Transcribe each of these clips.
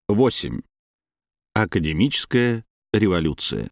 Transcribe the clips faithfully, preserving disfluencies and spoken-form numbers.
восемь. Академическая революция.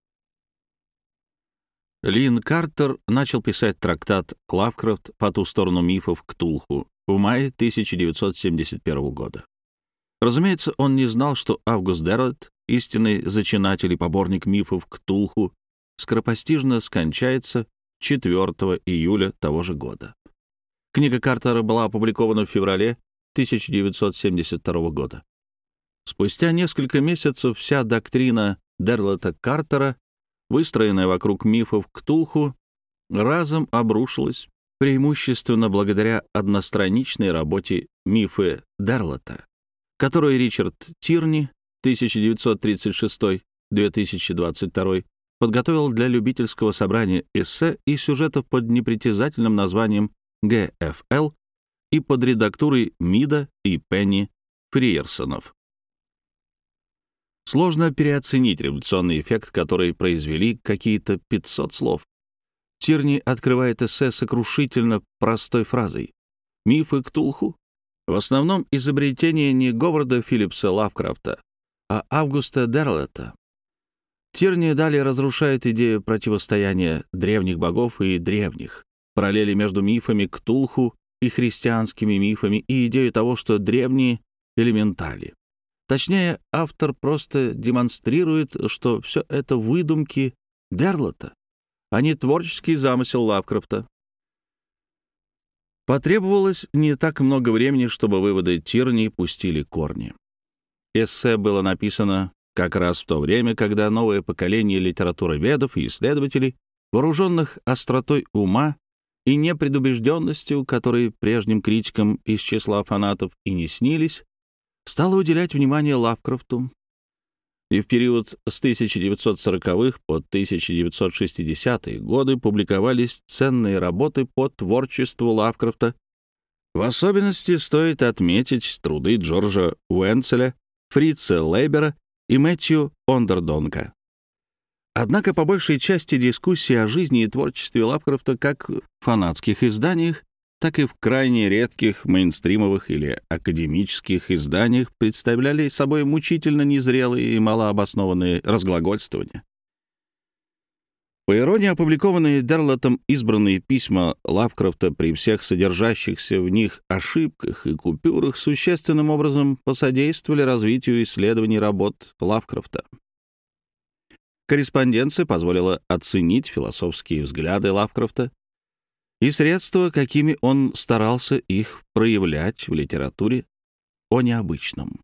Лин Картер начал писать трактат «Лавкрафт. По ту сторону мифов Ктулху» в мае тысяча девятьсот семьдесят первого года. Разумеется, он не знал, что Август Дерлет, истинный зачинатель и поборник мифов Ктулху, скоропостижно скончается четвёртого июля того же года. Книга Картера была опубликована в феврале тысяча девятьсот семьдесят второго года. Спустя несколько месяцев вся доктрина Дерлета Картера, выстроенная вокруг мифов Ктулху, разом обрушилась, преимущественно благодаря одностраничной работе «Мифы Дерлета», которую Ричард Тирни тысяча девятьсот тридцать шестой — две тысячи двадцать второй подготовил для любительского собрания эссе и сюжетов под непритязательным названием «Г Ф Л» и под редактурой Мида и Пенни Фриерсонов. Сложно переоценить революционный эффект, который произвели какие-то пятьсот слов. Тирни открывает эссе сокрушительно простой фразой: «Мифы Ктулху в основном изобретение не Говарда Филлипса Лавкрафта, а Августа Дерлета». Тирни далее разрушает идею противостояния древних богов и древних, параллели между мифами Ктулху и христианскими мифами и идею того, что древние — элементали. Точнее, автор просто демонстрирует, что все это выдумки Дерлета, а не творческий замысел Лавкрафта. Потребовалось не так много времени, чтобы выводы Тирни пустили корни. Эссе было написано как раз в то время, когда новое поколение литературоведов и исследователей, вооруженных остротой ума и непредубежденностью, которые прежним критикам из числа фанатов и не снились, стало уделять внимание Лавкрафту. И в период с тысяча девятьсот сороковых по тысяча девятьсот шестидесятые годы публиковались ценные работы по творчеству Лавкрафта. В особенности стоит отметить труды Джорджа Уэнцеля, Фрица Лейбера и Мэтью Ондердонка. Однако по большей части дискуссии о жизни и творчестве Лавкрафта как в фанатских изданиях, так и в крайне редких мейнстримовых или академических изданиях представляли собой мучительно незрелые и малообоснованные разглагольствования. По иронии, опубликованные Дерлетом избранные письма Лавкрафта при всех содержащихся в них ошибках и купюрах существенным образом посодействовали развитию исследований работ Лавкрафта. Корреспонденция позволила оценить философские взгляды Лавкрафта и средства, какими он старался их проявлять в литературе о необычном.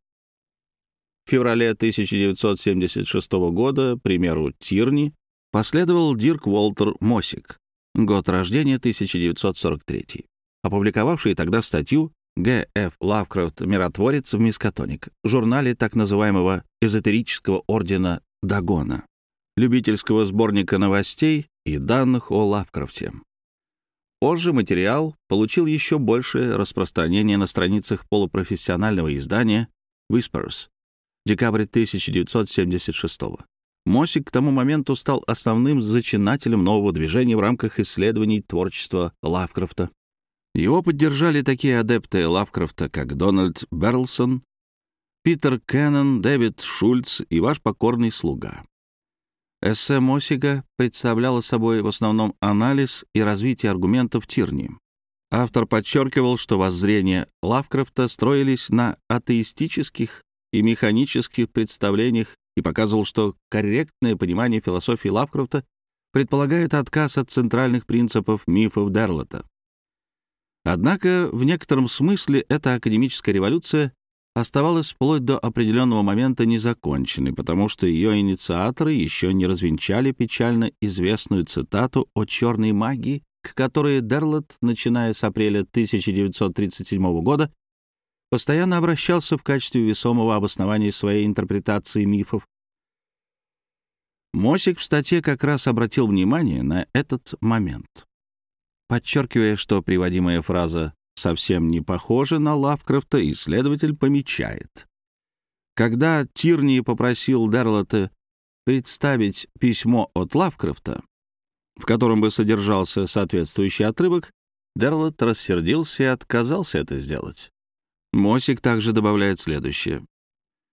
В феврале тысяча девятьсот семьдесят шестого года, примеру Тирни, последовал Дирк Уолтер Мосик, год рождения тысяча девятьсот сорок третий, опубликовавший тогда статью «Г Ф Лавкрафт. Миротворец в Мискатоник» в журнале так называемого эзотерического ордена Дагона, любительского сборника новостей и данных о Лавкрафте. Позже материал получил еще большее распространение на страницах полупрофессионального издания Whispers, декабрь тысяча девятьсот семьдесят шестого. Мосик к тому моменту стал основным зачинателем нового движения в рамках исследований творчества Лавкрафта. Его поддержали такие адепты Лавкрафта, как Дональд Берлсон, Питер Кеннон, Дэвид Шульц и ваш покорный слуга. Эссе Мосига представляло собой в основном анализ и развитие аргументов Тирни. Автор подчеркивал, что воззрения Лавкрафта строились на атеистических и механических представлениях и показывал, что корректное понимание философии Лавкрафта предполагает отказ от центральных принципов мифов Дерлета. Однако в некотором смысле эта академическая революция оставалась вплоть до определенного момента незаконченной, потому что ее инициаторы еще не развенчали печально известную цитату о черной магии, к которой Дерлет, начиная с апреля тысяча девятьсот тридцать седьмого года, постоянно обращался в качестве весомого обоснования своей интерпретации мифов. Мосик в статье как раз обратил внимание на этот момент, подчеркивая, что приводимая фраза совсем не похожа на Лавкрафта, исследователь помечает: когда Тирни попросил Дерлета представить письмо от Лавкрафта, в котором бы содержался соответствующий отрывок, Дерлет рассердился и отказался это сделать. Мосик также добавляет следующее: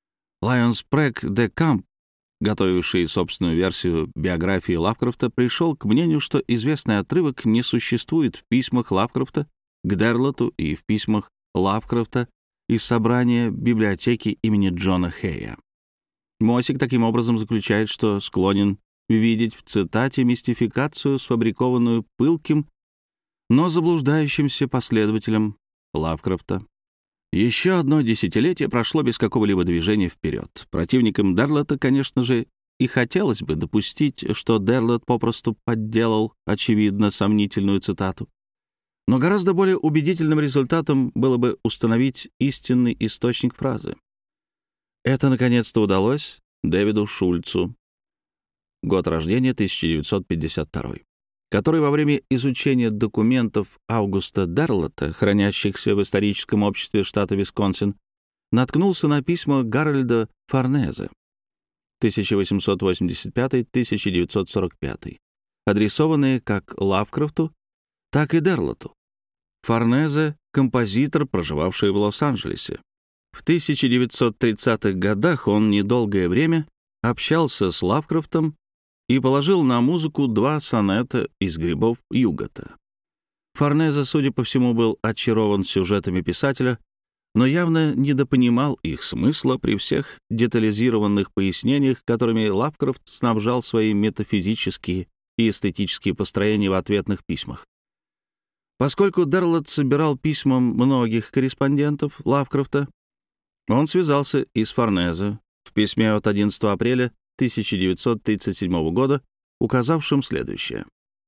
Лайонс Прэг де Камп, готовивший собственную версию биографии Лавкрафта, пришел к мнению, что известный отрывок не существует в письмах Лавкрафта к Дерлоту и в письмах Лавкрафта из собрания библиотеки имени Джона Хэя. Мосик таким образом заключает, что склонен видеть в цитате мистификацию, сфабрикованную пылким, но заблуждающимся последователем Лавкрафта. Еще одно десятилетие прошло без какого-либо движения вперед. Противникам Дерлота, конечно же, и хотелось бы допустить, что Дерлот попросту подделал, очевидно, сомнительную цитату. Но гораздо более убедительным результатом было бы установить истинный источник фразы. Это, наконец-то, удалось Дэвиду Шульцу, год рождения тысяча девятьсот пятьдесят второй, который во время изучения документов Аугуста Дерлота, хранящихся в историческом обществе штата Висконсин, наткнулся на письма Гарольда Форнезе тысяча восемьсот восемьдесят пятый — тысяча девятьсот сорок пятый, адресованные как Лавкрафту, так и Дерлоту. Форнезе — композитор, проживавший в Лос-Анджелесе. В тысяча девятьсот тридцатых годах он недолгое время общался с Лавкрафтом и положил на музыку два сонета из «Грибов Югота». Форнезе, судя по всему, был очарован сюжетами писателя, но явно недопонимал их смысла при всех детализированных пояснениях, которыми Лавкрафт снабжал свои метафизические и эстетические построения в ответных письмах. Поскольку Дерлот собирал письма многих корреспондентов Лавкрафта, он связался и с Форнезе в письме от одиннадцатого апреля тысяча девятьсот тридцать седьмого года, указавшим следующее.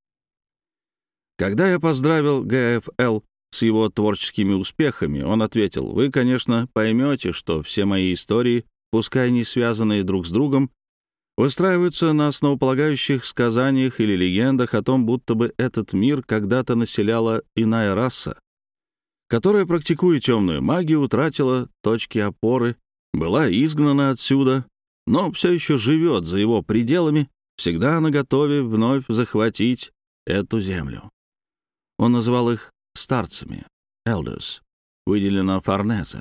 Когда я поздравил ГФЛ с его творческими успехами, он ответил: «Вы, конечно, поймете, что все мои истории, пускай не связанные друг с другом, выстраиваются на основополагающих сказаниях или легендах о том, будто бы этот мир когда-то населяла иная раса, которая, практикуя темную магию, утратила точки опоры, была изгнана отсюда, но все еще живет за его пределами, всегда наготове вновь захватить эту землю». Он называл их старцами, elders, выделено Форнезе.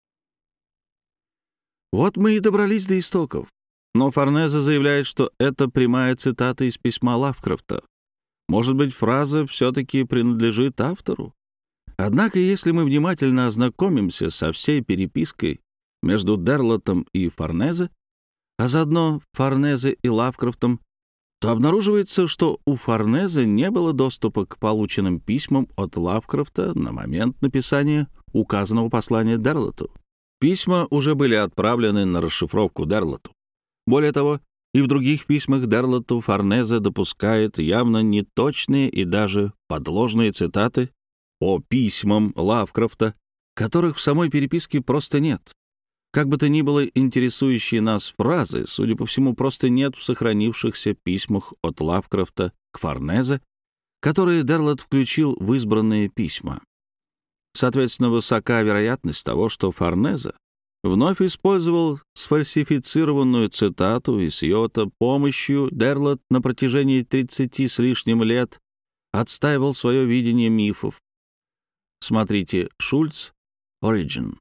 Вот мы и добрались до истоков. Но Форнезе заявляет, что это прямая цитата из письма Лавкрафта. Может быть, фраза все-таки принадлежит автору? Однако, если мы внимательно ознакомимся со всей перепиской между Дерлотом и Форнезе, а заодно Форнезе и Лавкрафтом, то обнаруживается, что у Форнезе не было доступа к полученным письмам от Лавкрафта на момент написания указанного послания Дерлоту. Письма уже были отправлены на расшифровку Дерлоту. Более того, и в других письмах Дерлоту Форнезе допускает явно неточные и даже подложные цитаты по письмам Лавкрафта, которых в самой переписке просто нет. Как бы то ни было, интересующие нас фразы, судя по всему, просто нет в сохранившихся письмах от Лавкрафта к Форнезе, которые Дерлот включил в избранные письма. Соответственно, высока вероятность того, что Форнезе вновь использовал сфальсифицированную цитату, и с ее-то помощью Дерлот на протяжении тридцати с лишним лет отстаивал свое видение мифов. Смотрите Шульц, Origin.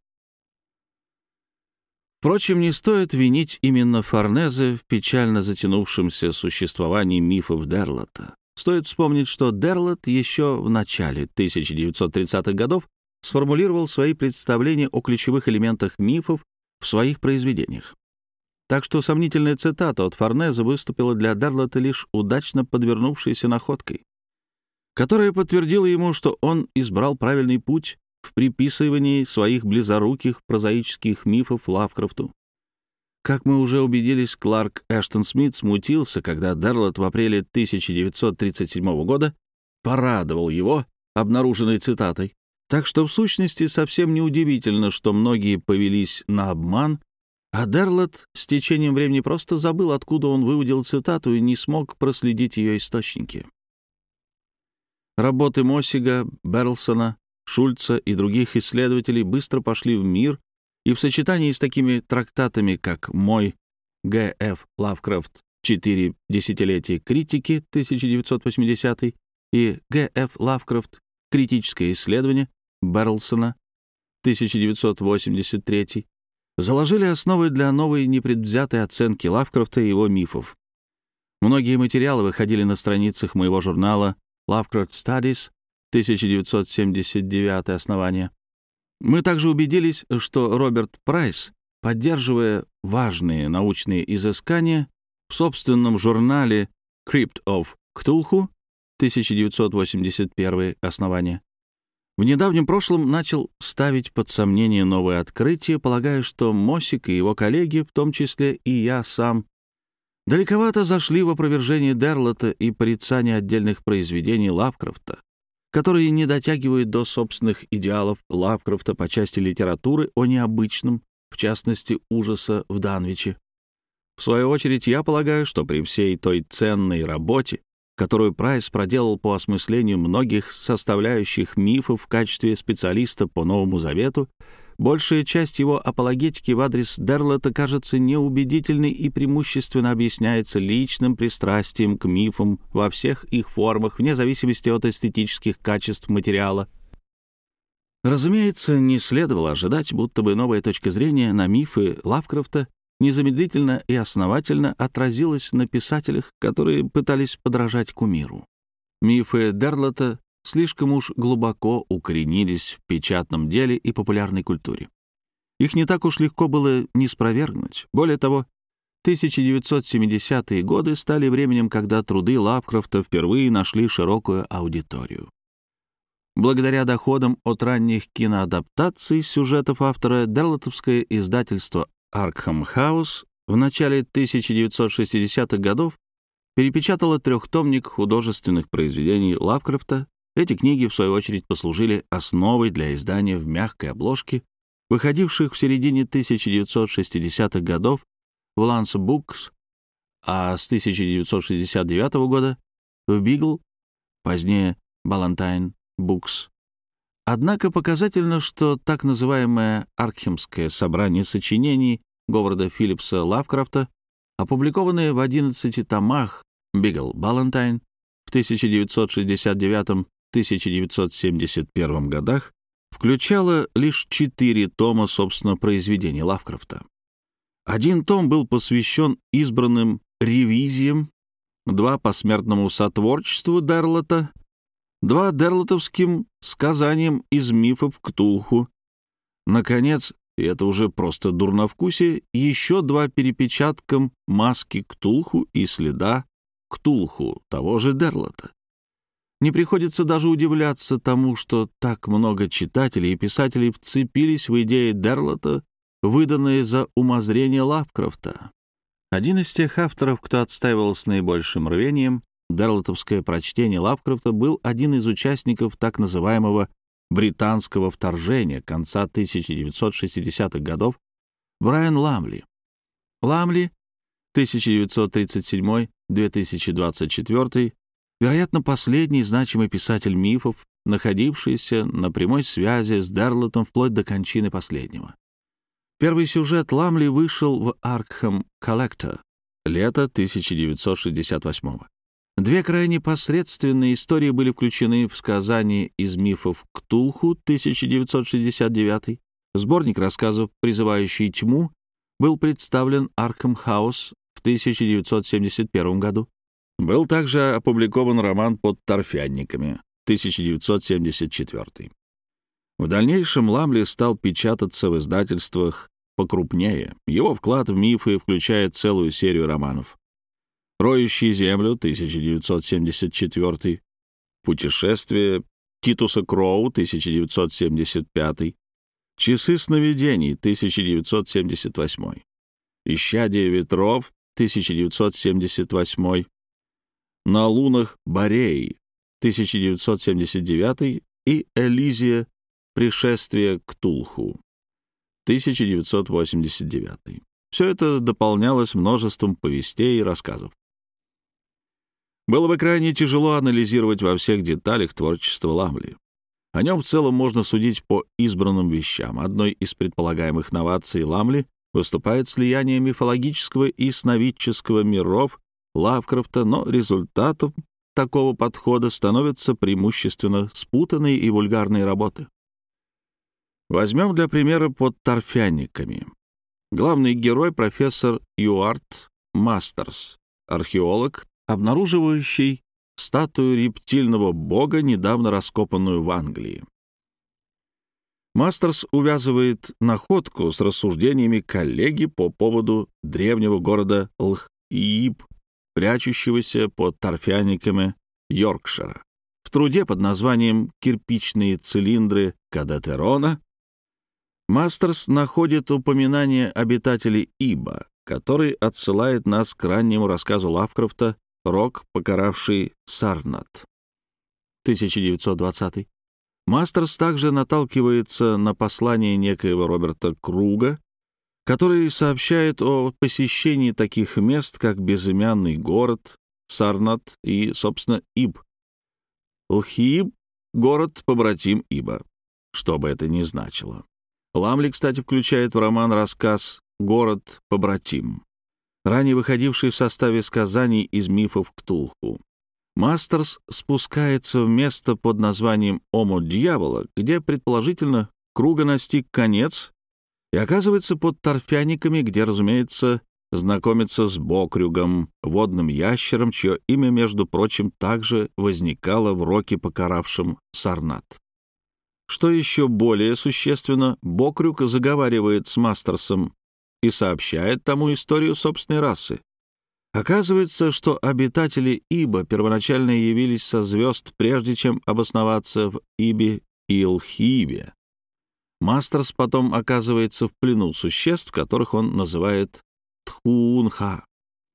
Впрочем, не стоит винить именно Форнезе в печально затянувшемся существовании мифов Дерлота. Стоит вспомнить, что Дерлот еще в начале тысяча девятьсот тридцатых годов сформулировал свои представления о ключевых элементах мифов в своих произведениях. Так что сомнительная цитата от Форнезе выступила для Дерлота лишь удачно подвернувшейся находкой, которая подтвердила ему, что он избрал правильный путь в приписывании своих близоруких прозаических мифов Лавкрафту. Как мы уже убедились, Кларк Эштон Смит смутился, когда Дерлот в апреле тысяча девятьсот тридцать седьмого года порадовал его обнаруженной цитатой. Так что, в сущности, совсем неудивительно, что многие повелись на обман, а Дерлот с течением времени просто забыл, откуда он выудил цитату, и не смог проследить ее источники. Работы Моссига, Берлсона, Шульца и других исследователей быстро пошли в мир, и в сочетании с такими трактатами, как «Мой Г Ф Лавкрафт. Четыре десятилетия критики» тысяча девятьсот восьмидесятый и Г Ф Лавкрафт. Критическое исследование Берлсона, тысяча девятьсот восемьдесят третий, заложили основы для новой непредвзятой оценки Лавкрафта и его мифов. Многие материалы выходили на страницах моего журнала Lovecraft Studies, тысяча девятьсот семьдесят девятое основание. Мы также убедились, что Роберт Прайс, поддерживая важные научные изыскания, в собственном журнале Crypt of Cthulhu, тысяча девятьсот восемьдесят первое основание, в недавнем прошлом начал ставить под сомнение новые открытия, полагая, что Мосик и его коллеги, в том числе и я сам, далековато зашли в опровержение Дерлота и порицание отдельных произведений Лавкрафта, которые не дотягивают до собственных идеалов Лавкрафта по части литературы о необычном, в частности, ужаса в Данвиче. В свою очередь, я полагаю, что при всей той ценной работе, которую Прайс проделал по осмыслению многих составляющих мифов в качестве специалиста по Новому Завету, большая часть его апологетики в адрес Дерлота кажется неубедительной и преимущественно объясняется личным пристрастием к мифам во всех их формах, вне зависимости от эстетических качеств материала. Разумеется, не следовало ожидать, будто бы новая точка зрения на мифы Лавкрафта незамедлительно и основательно отразилась на писателях, которые пытались подражать кумиру. Мифы Дерлота слишком уж глубоко укоренились в печатном деле и популярной культуре. Их не так уж легко было не спровергнуть. Более того, тысяча девятьсот семидесятые годы стали временем, когда труды Лавкрафта впервые нашли широкую аудиторию. Благодаря доходам от ранних киноадаптаций сюжетов автора, дерлотовское издательство Arkham House в начале тысяча девятьсот шестидесятых годов перепечатало трехтомник художественных произведений Лавкрафта. Эти книги, в свою очередь, послужили основой для издания в мягкой обложке, выходивших в середине тысяча девятьсот шестидесятых годов в Lance Books, а с тысяча девятьсот шестьдесят девятого года в Beagle, позднее Ballantine Books. Однако показательно, что так называемое Аркхемское собрание сочинений Говарда Филлипса Лавкрафта, опубликованное в одиннадцати томах Beagle Ballantine в тысяча девятьсот шестьдесят девятом — тысяча девятьсот семьдесят первом годах, включало лишь четыре тома, собственно, произведений Лавкрафта. Один том был посвящен избранным ревизиям, два — посмертному сотворчеству Дерлота, два — дерлотовским сказаниям из мифов Ктулху. Наконец, и это уже просто дурновкусие, еще два перепечаткам маски Ктулху и следа Ктулху того же Дерлота. Не приходится даже удивляться тому, что так много читателей и писателей вцепились в идеи Дерлота, выданные за умозрение Лавкрафта. Один из тех авторов, кто отстаивал с наибольшим рвением дерлотовское прочтение Лавкрафта, был один из участников так называемого британского вторжения конца тысяча девятьсот шестидесятых годов Брайан Ламли. Ламли, тысяча девятьсот тридцать седьмой — две тысячи двадцать четвёртый, вероятно, последний значимый писатель мифов, находившийся на прямой связи с Дерлотом вплоть до кончины последнего. Первый сюжет Ламли вышел в Arkham Collector, лето тысяча девятьсот шестьдесят восьмого. Две крайне посредственные истории были включены в сказание из мифов Ктулху, тысяча девятьсот шестьдесят девятый. Сборник рассказов, призывающий тьму, был представлен Arkham House в тысяча девятьсот семьдесят первом году. Был также опубликован роман «Под торфянниками» тысяча девятьсот семьдесят четвёртый. В дальнейшем Ламли стал печататься в издательствах покрупнее. Его вклад в мифы включает целую серию романов: «Роющий землю» тысяча девятьсот семьдесят четвёртый, «Путешествие Титуса Кроу» тысяча девятьсот семьдесят пятый, «Часы сновидений» тысяча девятьсот семьдесят восьмой, «Исчадие ветров» тысяча девятьсот семьдесят восьмой, «На лунах Бореи» тысяча девятьсот семьдесят девятый и «Элизия. Пришествие Ктулху» тысяча девятьсот восемьдесят девятый. Все это дополнялось множеством повестей и рассказов. Было бы крайне тяжело анализировать во всех деталях творчество Ламли. О нем в целом можно судить по избранным вещам. Одной из предполагаемых новаций Ламли выступает слияние мифологического и сновидческого миров Лавкрафта, но результатом такого подхода становятся преимущественно спутанные и вульгарные работы. Возьмем для примера «Под торфянниками». Главный герой — профессор Юарт Мастерс, археолог, обнаруживающий статую рептильного бога, недавно раскопанную в Англии. Мастерс увязывает находку с рассуждениями коллеги по поводу древнего города Лхииб, прячущегося под торфяниками Йоркшира. В труде под названием «Кирпичные цилиндры Кадатерона» Мастерс находит упоминание обитателей Иба, который отсылает нас к раннему рассказу Лавкрафта «Рок, покаравший Сарнат» тысяча девятьсот двадцатый. Мастерс также наталкивается на послание некоего Роберта Круга, который сообщает о посещении таких мест, как безымянный город, Сарнат и, собственно, Иб. Лхииб — город-побратим Иба, что бы это ни значило. Ламли, кстати, включает в роман рассказ «Город-побратим», ранее выходивший в составе сказаний из мифов Ктулху. Мастерс спускается в место под названием Омут Дьявола, где, предположительно, Круга настиг конец, и оказывается под торфяниками, где, разумеется, знакомится с Бокрюгом, водным ящером, чье имя, между прочим, также возникало в роке, покаравшем Сарнат. Что еще более существенно, Бокрюг заговаривает с Мастерсом и сообщает тому историю собственной расы. Оказывается, что обитатели Иба первоначально явились со звезд, прежде чем обосноваться в Ибе и Лхиибе. Мастерс потом оказывается в плену существ, которых он называет Тхуунха.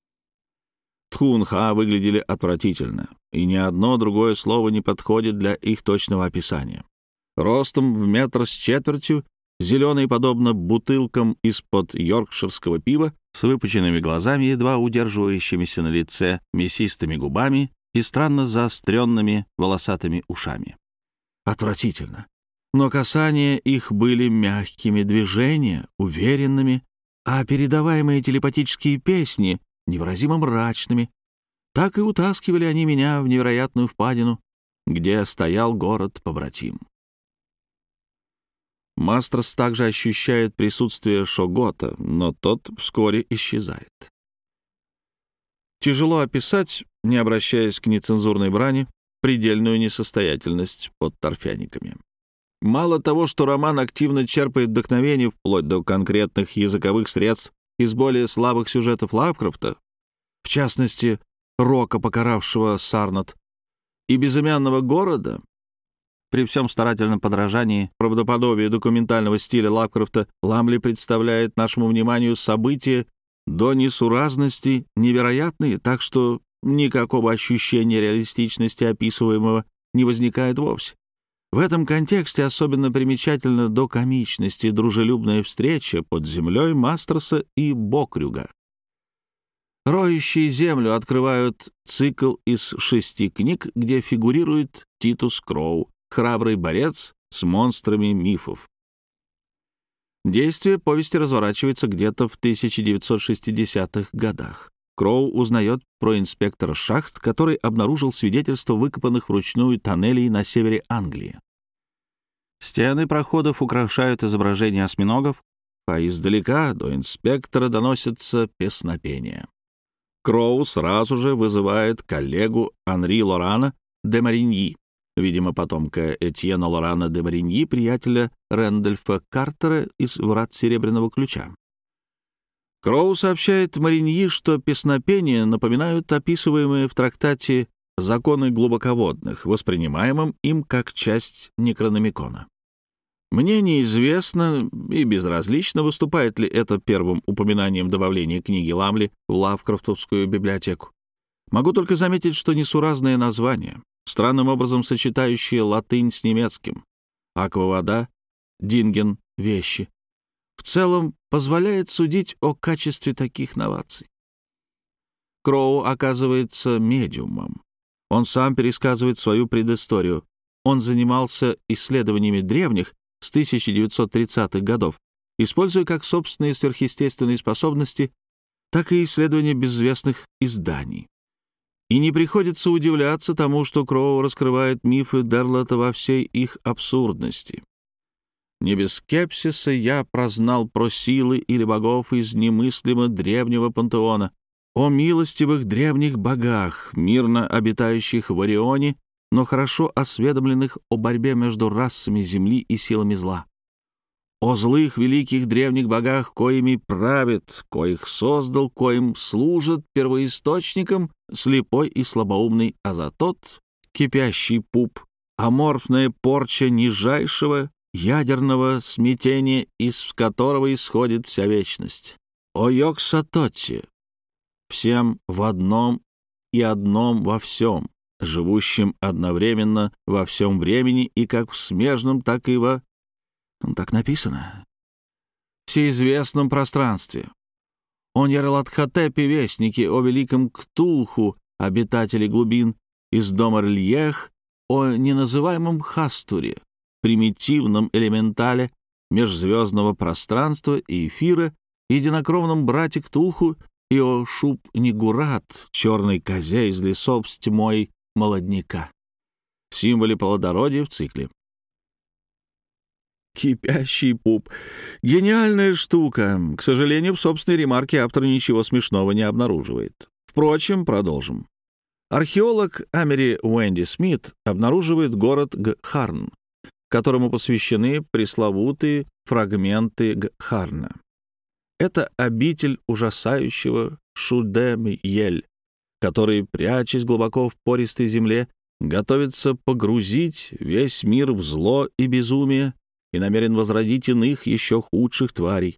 Тхуунха выглядели отвратительно, и ни одно другое слово не подходит для их точного описания. Ростом в метр с четвертью, зеленый, подобно бутылкам из-под йоркширского пива, с выпученными глазами, едва удерживающимися на лице, мясистыми губами и странно заостренными волосатыми ушами. Отвратительно. Но касания их были мягкими, движения уверенными, а передаваемые телепатические песни невыразимо мрачными. Так и утаскивали они меня в невероятную впадину, где стоял город-побратим. Мастерс также ощущает присутствие Шогота, но тот вскоре исчезает. Тяжело описать, не обращаясь к нецензурной брани, предельную несостоятельность под торфяниками. Мало того, что роман активно черпает вдохновение вплоть до конкретных языковых средств из более слабых сюжетов Лавкрафта, в частности, Рока, покаравшего Сарнат, и безымянного города. При всем старательном подражании правдоподобию документального стиля Лавкрафта Ламли представляет нашему вниманию события до несуразности невероятные, так что никакого ощущения реалистичности описываемого не возникает вовсе. В этом контексте особенно примечательна до комичности дружелюбная встреча под землей Мастерса и Бокрюга. Роющие землю открывают цикл из шести книг, где фигурирует Титус Кроу, храбрый борец с монстрами мифов. Действие повести разворачивается где-то в тысяча девятьсот шестидесятых годах. Кроу узнает про инспектора шахт, который обнаружил свидетельство выкопанных вручную тоннелей на севере Англии. Стены проходов украшают изображения осьминогов, а издалека до инспектора доносятся песнопения. Кроу сразу же вызывает коллегу Анри Лорана де Мариньи, видимо, потомка Этьена Лорана де Мариньи, приятеля Рэндольфа Картера из «Врат Серебряного ключа». Кроу сообщает Мариньи, что песнопения напоминают описываемые в трактате «Законы глубоководных», воспринимаемым им как часть Некрономикона. Мне неизвестно и безразлично, выступает ли это первым упоминанием добавления книги Ламли в Лавкрафтовскую библиотеку. Могу только заметить, что несуразное название, странным образом сочетающее латынь с немецким, аквавода, динген, вещи, в целом позволяет судить о качестве таких новаций. Кроу оказывается медиумом. Он сам пересказывает свою предысторию. Он занимался исследованиями древних с тысяча девятьсот тридцатых годов, используя как собственные сверхъестественные способности, так и исследования безвестных изданий. И не приходится удивляться тому, что Кроу раскрывает мифы Дерлота во всей их абсурдности. Не без скепсиса я прознал про силы или богов из немыслимо древнего пантеона, о милостивых древних богах, мирно обитающих в Орионе, но хорошо осведомленных о борьбе между расами земли и силами зла. О злых великих древних богах, коими правит, коих создал, коим служит первоисточником слепой и слабоумный Азатот, кипящий пуп, аморфная порча нижайшего ядерного смятения, из которого исходит вся вечность. О Йог-Сатоте, всем в одном и одном во всем, живущим одновременно во всем времени и как в смежном, так и во... Так написано. Всеизвестном пространстве. О Нерлатхотепе, вестнике, о великом Ктулху, обитателе глубин, из дома Рельех, о неназываемом Хастуре, примитивном элементале межзвездного пространства и эфира, единокровном брате Ктулху, и о Шуб-Нигурат, черной козе из лесов с тьмой молодняка, символе плодородия в цикле. Кипящий пуп. Гениальная штука. К сожалению, в собственной ремарке автор ничего смешного не обнаруживает. Впрочем, продолжим. Археолог Амери Уэнди Смит обнаруживает город Гхарн, которому посвящены пресловутые фрагменты Гхарна. Это обитель ужасающего Шудем-Ель, который, прячась глубоко в пористой земле, готовится погрузить весь мир в зло и безумие и намерен возродить иных, еще худших тварей.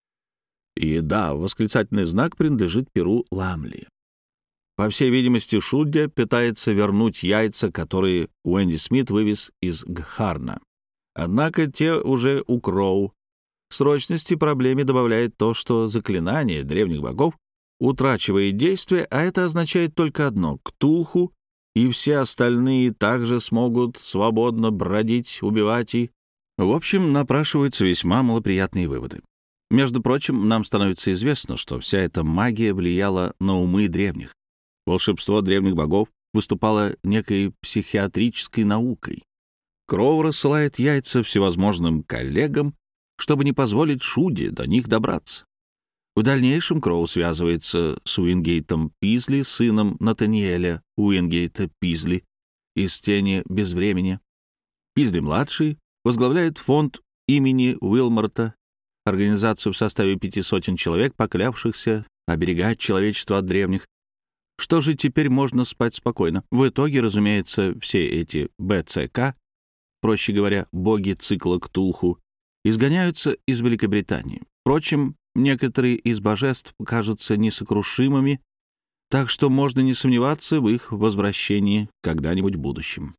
И да, восклицательный знак принадлежит перу Ламли. По всей видимости, Шудя пытается вернуть яйца, которые Уэнди Смит вывез из Гхарна. Однако те уже у Кроу. Срочности проблеме добавляет то, что заклинание древних богов утрачивает действие, а это означает только одно — Ктулху и все остальные также смогут свободно бродить, убивать и... В общем, напрашиваются весьма малоприятные выводы. Между прочим, нам становится известно, что вся эта магия влияла на умы древних. Волшебство древних богов выступало некой психиатрической наукой. Кроу рассылает яйца всевозможным коллегам, чтобы не позволить Шуде до них добраться. В дальнейшем Кроу связывается с Уингейтом Пизли, сыном Натаниэля Уингейта Пизли из «Тени безвремени». Пизли-младший возглавляет фонд имени Уилморта, организацию в составе пяти сотен человек, поклявшихся оберегать человечество от древних. Что же теперь можно спать спокойно? В итоге, разумеется, все эти БЦК, проще говоря, боги цикла Ктулху, изгоняются из Великобритании. Впрочем, некоторые из божеств кажутся несокрушимыми, так что можно не сомневаться в их возвращении когда-нибудь в будущем.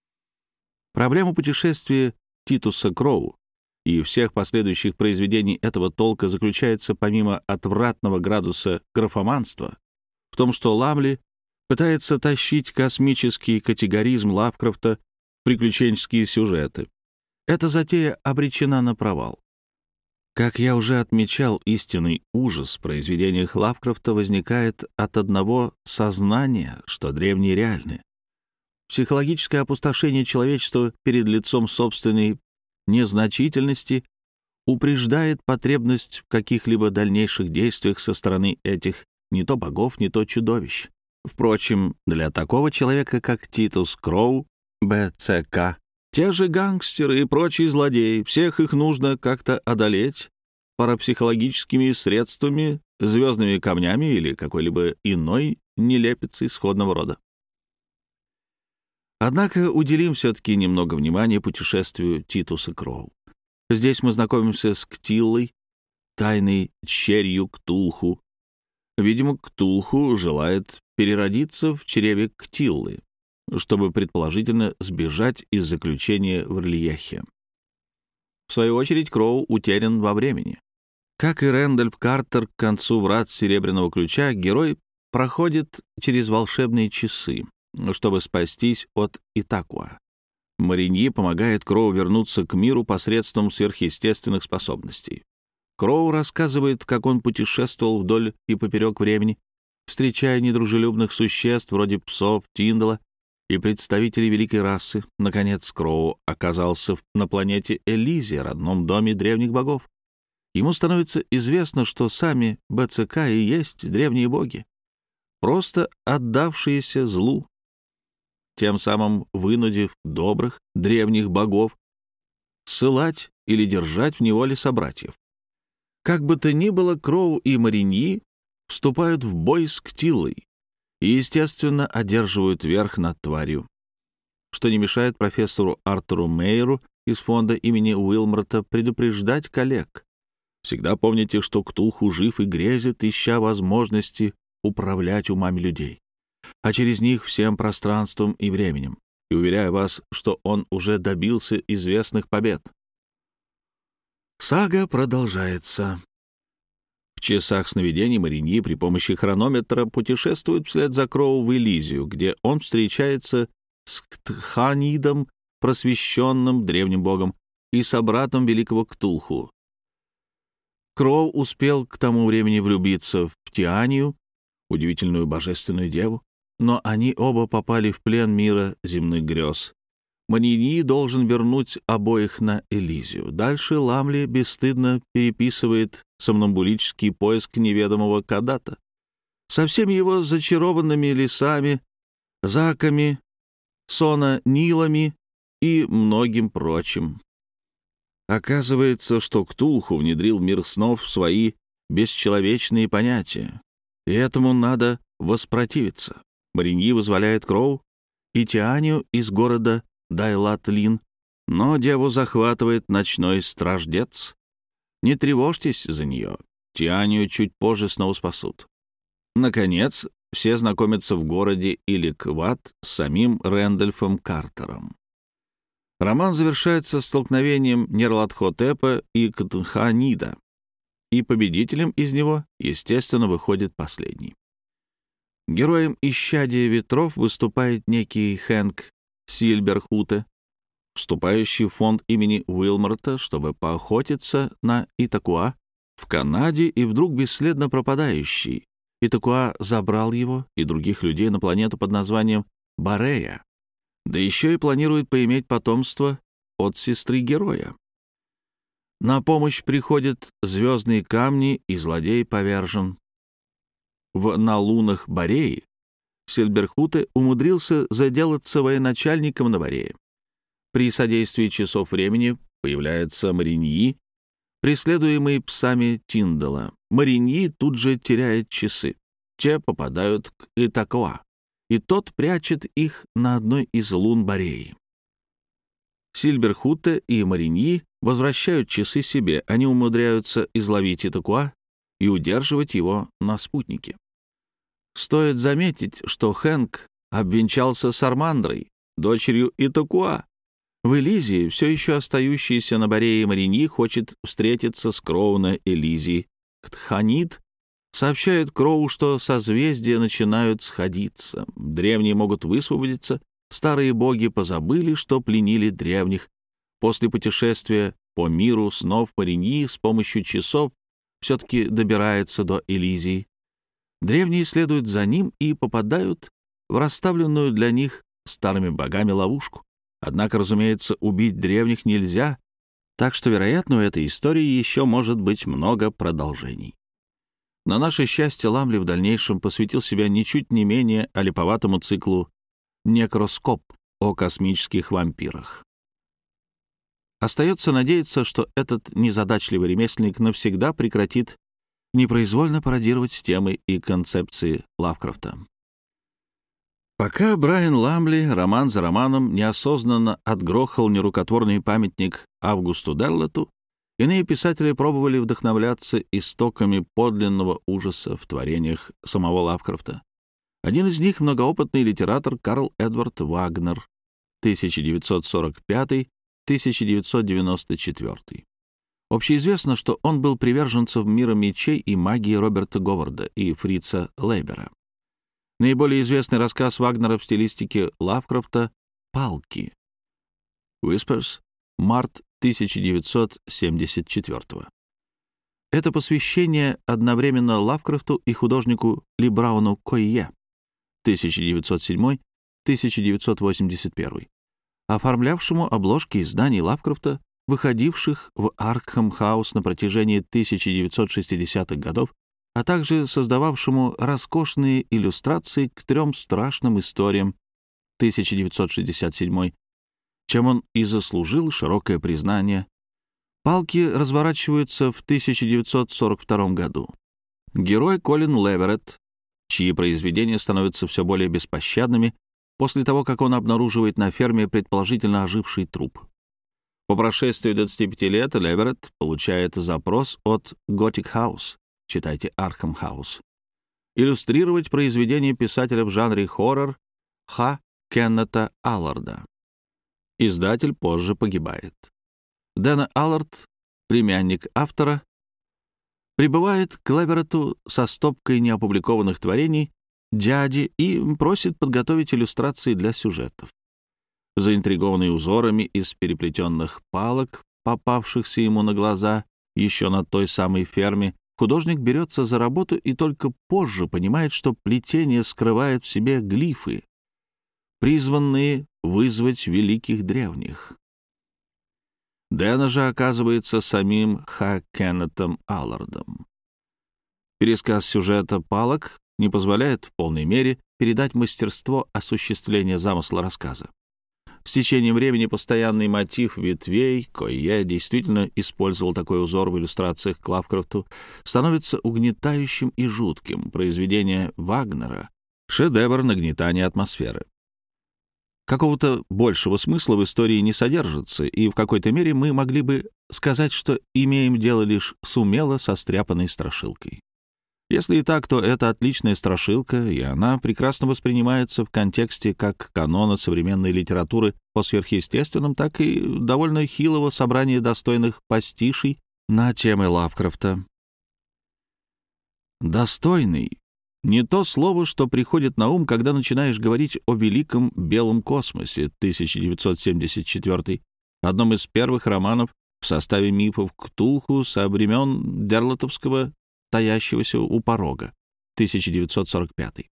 Проблема путешествия Титуса Кроу и всех последующих произведений этого толка заключается, помимо отвратного градуса графоманства, в том, что Ламли пытается тащить космический категоризм Лавкрафта в приключенческие сюжеты. Эта затея обречена на провал. Как я уже отмечал, истинный ужас в произведениях Лавкрафта возникает от одного сознания, что древние реальны. Психологическое опустошение человечества перед лицом собственной незначительности упреждает потребность в каких-либо дальнейших действиях со стороны этих не то богов, не то чудовищ. Впрочем, для такого человека, как Титус Кроу, БЦК, те же гангстеры и прочие злодеи, всех их нужно как-то одолеть парапсихологическими средствами, звездными камнями или какой-либо иной нелепицей сходного рода. Однако уделим все-таки немного внимания путешествию Титуса Кроу. Здесь мы знакомимся с Ктиллой, тайной черью Ктулху. Видимо, Ктулху желает переродиться в чреве Ктиллы, чтобы, предположительно, сбежать из заключения в Рельехе. В свою очередь, Кроу утерян во времени. Как и Рэндольф Картер к концу «Врат Серебряного ключа», герой проходит через волшебные часы, чтобы спастись от Итакуа. Мариньи помогает Кроу вернуться к миру посредством сверхъестественных способностей. Кроу рассказывает, как он путешествовал вдоль и поперек времени, встречая недружелюбных существ вроде псов Тиндала и представители великой расы. Наконец, Кроу оказался на планете Элизия, родном доме древних богов. Ему становится известно, что сами БЦК и есть древние боги, просто отдавшиеся злу, тем самым вынудив добрых древних богов ссылать или держать в неволе собратьев. Как бы то ни было, Кроу и Мариньи вступают в бой с Ктиллой и, естественно, одерживают верх над тварью, что не мешает профессору Артуру Мейеру из фонда имени Уилморта предупреждать коллег. Всегда помните, что Ктулху жив и грезит, ища возможности управлять умами людей, а через них всем пространством и временем. И уверяю вас, что он уже добился известных побед. Сага продолжается. В часах сновидений Мариньи при помощи хронометра путешествует вслед за Кроу в Элизию, где он встречается с Ктханидом, просвещенным древним богом, и собратом великого Ктулху. Кроу успел к тому времени влюбиться в Тианию, удивительную божественную деву, но они оба попали в плен мира земных грез. Мариньи должен вернуть обоих на Элизию. Дальше Ламли бесстыдно переписывает сомнамбулический поиск неведомого Кадата со всеми его зачарованными лесами, заками, сона-нилами и многим прочим. Оказывается, что Ктулху внедрил в мир снов свои бесчеловечные понятия, и этому надо воспротивиться. Мариньи вызволяет Кроу и Тианию из города Дайлат-Лин, но деву захватывает ночной страждец. Не тревожьтесь за нее, Тианию чуть позже снова спасут. Наконец, все знакомятся в городе Илик-Ват с самим Рэндольфом Картером. Роман завершается столкновением Нерлат-Хотепа и Ктханида, и победителем из него, естественно, выходит последний. Героем «Исчадия ветров» выступает некий Хэнк Сильберхуте, вступающий в фонд имени Уилморта, чтобы поохотиться на Итакуа в Канаде, и вдруг бесследно пропадающий. Итакуа забрал его и других людей на планету под названием Барея, да еще и планирует поиметь потомство от сестры героя. На помощь приходят звездные камни, и злодей повержен. В «На лунах Бореи» Сильберхуте умудрился заделаться военачальником на Борее. При содействии часов времени появляется Мариньи, преследуемый псами Тиндала. Мариньи тут же теряет часы. Те попадают к Итакуа, и тот прячет их на одной из лун Бореи. Сильберхуте и Мариньи возвращают часы себе. Они умудряются изловить Итакуа и удерживать его на спутнике. Стоит заметить, что Хэнк обвенчался с Армандрой, дочерью Итакуа. В Элизии, все еще остающийся на Борее Мариньи, хочет встретиться с Кроу на Элизии. Ктханид сообщает Кроу, что созвездия начинают сходиться. Древние могут высвободиться. Старые боги позабыли, что пленили древних. После путешествия по миру снов Мариньи с помощью часов все-таки добирается до Элизии. Древние следуют за ним и попадают в расставленную для них старыми богами ловушку. Однако, разумеется, убить древних нельзя, так что, вероятно, у этой истории еще может быть много продолжений. На наше счастье, Ламли в дальнейшем посвятил себя ничуть не менее олиповатому циклу «Некроскоп» о космических вампирах. Остается надеяться, что этот незадачливый ремесленник навсегда прекратит непроизвольно пародировать темы и концепции Лавкрафта. Пока Брайан Ламли роман за романом неосознанно отгрохал нерукотворный памятник Августу Дерлету, иные писатели пробовали вдохновляться истоками подлинного ужаса в творениях самого Лавкрафта. Один из них — многоопытный литератор Карл Эдвард Вагнер, тысяча девятьсот сорок пятый — тысяча девятьсот девяносто четвёртый. Общеизвестно, что он был приверженцем мира мечей и магии Роберта Говарда и Фрица Лейбера. Наиболее известный рассказ Вагнера в стилистике Лавкрафта «Палки» Whispers, март тысяча девятьсот семьдесят четвёртого. Это посвящение одновременно Лавкрафту и художнику Ли Брауну Койе тысяча девятьсот седьмой тысяча девятьсот восемьдесят первый, оформлявшему обложки изданий Лавкрафта, выходивших в Аркхам-хаус на протяжении тысяча девятьсот шестидесятых годов, а также создававшему роскошные иллюстрации к трем страшным историям тысяча девятьсот шестьдесят седьмой, чем он и заслужил широкое признание. Палки разворачиваются в тысяча девятьсот сорок втором году. Герой Колин Леверетт, чьи произведения становятся все более беспощадными после того, как он обнаруживает на ферме предположительно оживший труп. По прошествии двадцати пяти лет Леверетт получает запрос от Gothic House, читайте Arkham House, иллюстрировать произведение писателя в жанре хоррор Х. Кеннета Алларда. Издатель позже погибает. Дэна Аллард, племянник автора, прибывает к Леверетту со стопкой неопубликованных творений дяди и просит подготовить иллюстрации для сюжетов. Заинтригованный узорами из переплетенных палок, попавшихся ему на глаза еще на той самой ферме, художник берется за работу и только позже понимает, что плетение скрывает в себе глифы, призванные вызвать великих древних. Дэна же оказывается самим Х. Кеннетом Аллардом. Пересказ сюжета палок не позволяет в полной мере передать мастерство осуществления замысла рассказа. С течением времени постоянный мотив ветвей, кой я действительно использовал такой узор в иллюстрациях к Лавкрафту, становится угнетающим и жутким. Произведение Вагнера — шедевр нагнетания атмосферы. Какого-то большего смысла в истории не содержится, и в какой-то мере мы могли бы сказать, что имеем дело лишь с умело состряпанной страшилкой. Если и так, то это отличная страшилка, и она прекрасно воспринимается в контексте как канона современной литературы по сверхъестественным, так и довольно хилого собрания достойных пастишей на темы Лавкрафта. «Достойный» — не то слово, что приходит на ум, когда начинаешь говорить о великом белом космосе, тысяча девятьсот семьдесят четвёртый, одном из первых романов в составе мифов Ктулху со времен Дерлотовского, таящегося у порога, тысяча девятьсот сорок пятый.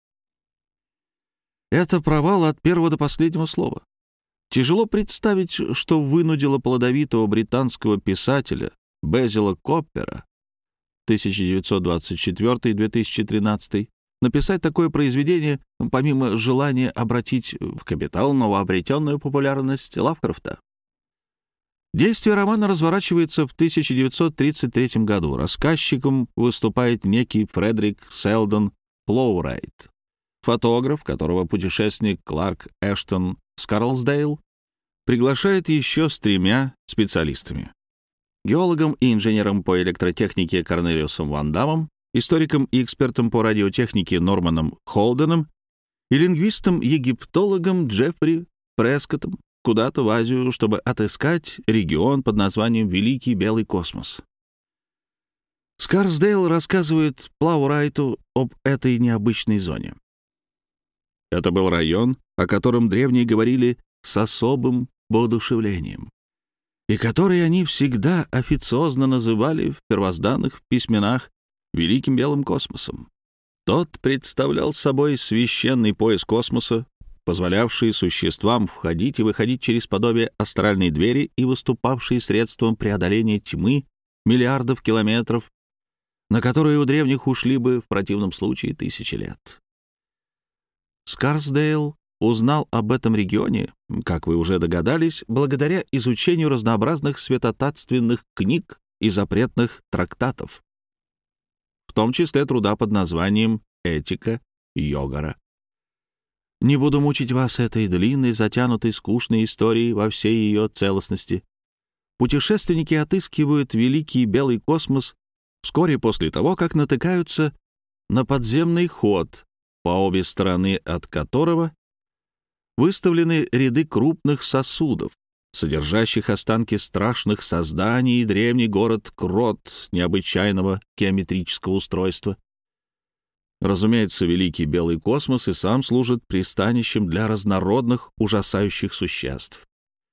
Это провал от первого до последнего слова. Тяжело представить, что вынудило плодовитого британского писателя Безила Коппера тысяча девятьсот двадцать четвёртый — две тысячи тринадцатый написать такое произведение, помимо желания обратить в капитал новообретенную популярность Лавкрафта. Действие романа разворачивается в тысяча девятьсот тридцать третьем году. Рассказчиком выступает некий Фредерик Селдон Плоурайт, фотограф, которого путешественник Кларк Эштон Скарлсдейл приглашает еще с тремя специалистами: геологом и инженером по электротехнике Корнелиусом Ван Дамом, историком и экспертом по радиотехнике Норманом Холденом и лингвистом-египтологом Джеффри Прескоттом куда-то в Азию, чтобы отыскать регион под названием Великий Белый Космос. Скарсдейл рассказывает Плаурайту об этой необычной зоне. Это был район, о котором древние говорили с особым воодушевлением, и который они всегда официозно называли в первозданных письменах Великим Белым Космосом. Тот представлял собой священный пояс космоса, позволявший существам входить и выходить через подобие астральной двери и выступавший средством преодоления тьмы миллиардов километров, на которые у древних ушли бы в противном случае тысячи лет. Скарсдейл узнал об этом регионе, как вы уже догадались, благодаря изучению разнообразных святотатственных книг и запретных трактатов, в том числе труда под названием «Этика Йогара». Не буду мучить вас этой длинной, затянутой, скучной историей во всей ее целостности. Путешественники отыскивают Великий Белый Космос вскоре после того, как натыкаются на подземный ход, по обе стороны от которого выставлены ряды крупных сосудов, содержащих останки страшных созданий, и древний город Крот необычайного геометрического устройства. Разумеется, Великий Белый Космос и сам служит пристанищем для разнородных ужасающих существ.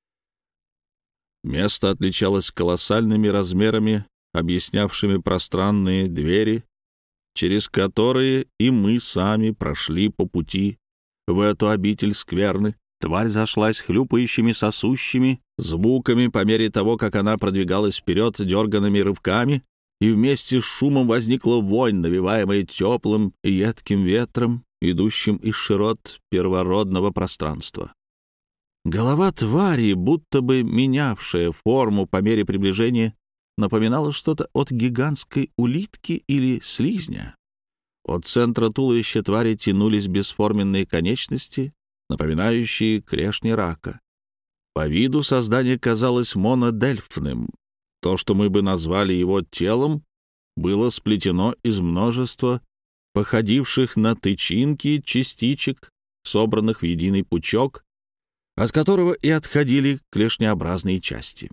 Место отличалось колоссальными размерами, объяснявшими пространные двери, через которые и мы сами прошли по пути в эту обитель скверны. Тварь зашлась хлюпающими, сосущими звуками по мере того, как она продвигалась вперед дерганными рывками, и вместе с шумом возникла вонь, навеваемая теплым и едким ветром, идущим из широт первородного пространства. Голова твари, будто бы менявшая форму по мере приближения, напоминала что-то от гигантской улитки или слизня. От центра туловища твари тянулись бесформенные конечности, напоминающие клешни рака. По виду создание казалось монодельфным. То, что мы бы назвали его телом, было сплетено из множества походивших на тычинки частичек, собранных в единый пучок, от которого и отходили клешнеобразные части.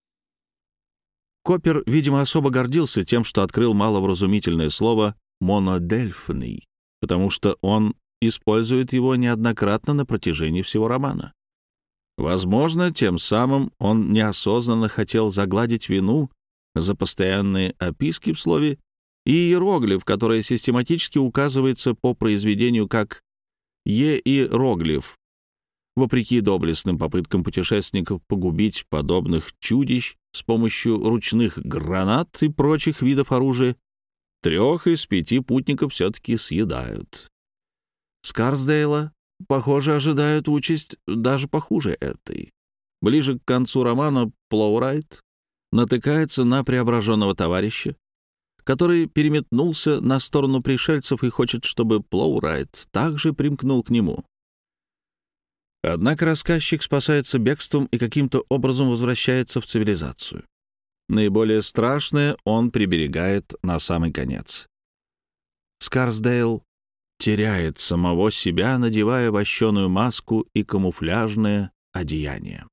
Коппер, видимо, особо гордился тем, что открыл маловразумительное слово «монодельфный», потому что он использует его неоднократно на протяжении всего романа. Возможно, тем самым он неосознанно хотел загладить вину за постоянные описки в слове и иероглиф, который систематически указывается по произведению как «е-иероглиф», вопреки доблестным попыткам путешественников погубить подобных чудищ с помощью ручных гранат и прочих видов оружия, трех из пяти путников все-таки съедают. Скарсдейла, похоже, ожидают участь даже похуже этой. Ближе к концу романа Плоурайт натыкается на преображенного товарища, который переметнулся на сторону пришельцев и хочет, чтобы Плоурайт также примкнул к нему. Однако рассказчик спасается бегством и каким-то образом возвращается в цивилизацию. Наиболее страшное он приберегает на самый конец. Скарсдейл теряет самого себя, надевая вощеную маску и камуфляжное одеяние.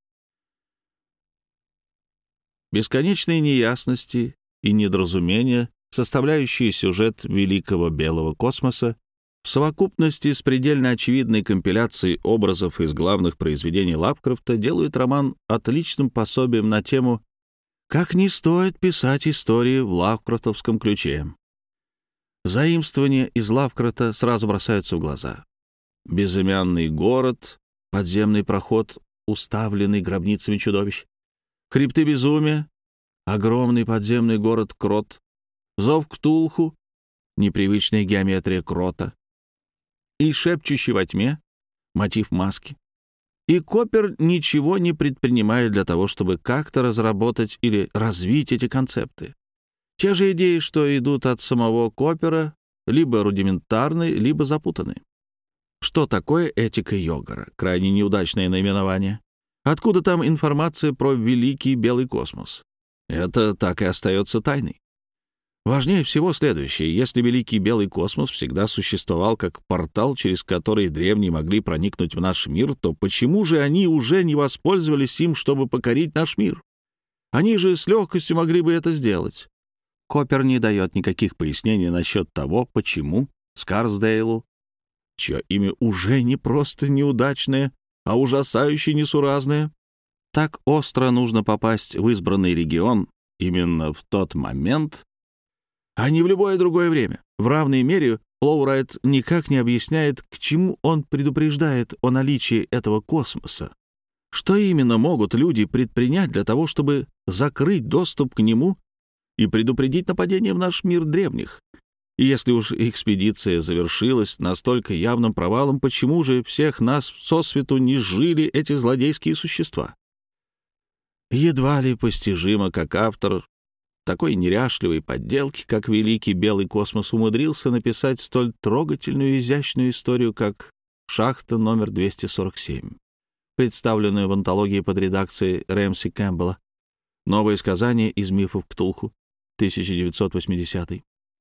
Бесконечные неясности и недоразумения, составляющие сюжет великого белого космоса, в совокупности с предельно очевидной компиляцией образов из главных произведений Лавкрафта делают роман отличным пособием на тему «Как не стоит писать истории в лавкрафтовском ключе». Заимствования из Лавкрафта сразу бросаются в глаза. Безымянный город, подземный проход, уставленный гробницами чудовищ, хребты безумия, огромный подземный город Крот, зов Ктулху, непривычная геометрия Крота и шепчущий во тьме мотив маски. И Коппер ничего не предпринимает для того, чтобы как-то разработать или развить эти концепты. Те же идеи, что идут от самого Коппера, либо рудиментарны, либо запутаны. Что такое этика Йогара? Крайне неудачное наименование. Откуда там информация про великий белый космос? Это так и остается тайной. Важнее всего следующее. Если великий белый космос всегда существовал как портал, через который древние могли проникнуть в наш мир, то почему же они уже не воспользовались им, чтобы покорить наш мир? Они же с легкостью могли бы это сделать. Коппер не дает никаких пояснений насчет того, почему Скарсдейлу, чье имя уже не просто неудачное, а ужасающе несуразное, так остро нужно попасть в избранный регион именно в тот момент, а не в любое другое время. В равной мере Плоурайт никак не объясняет, к чему он предупреждает о наличии этого космоса. Что именно могут люди предпринять для того, чтобы закрыть доступ к нему и предупредить нападение в наш мир древних? И если уж экспедиция завершилась настолько явным провалом, почему же всех нас сосвету не сжили эти злодейские существа? Едва ли постижимо, как автор такой неряшливой подделки, как великий белый космос, умудрился написать столь трогательную и изящную историю, как «Шахта номер двести сорок семь», представленную в антологии под редакцией Рэмси Кэмпбелла «Новое сказание из мифов Ктулху», тысяча девятьсот восьмидесятый.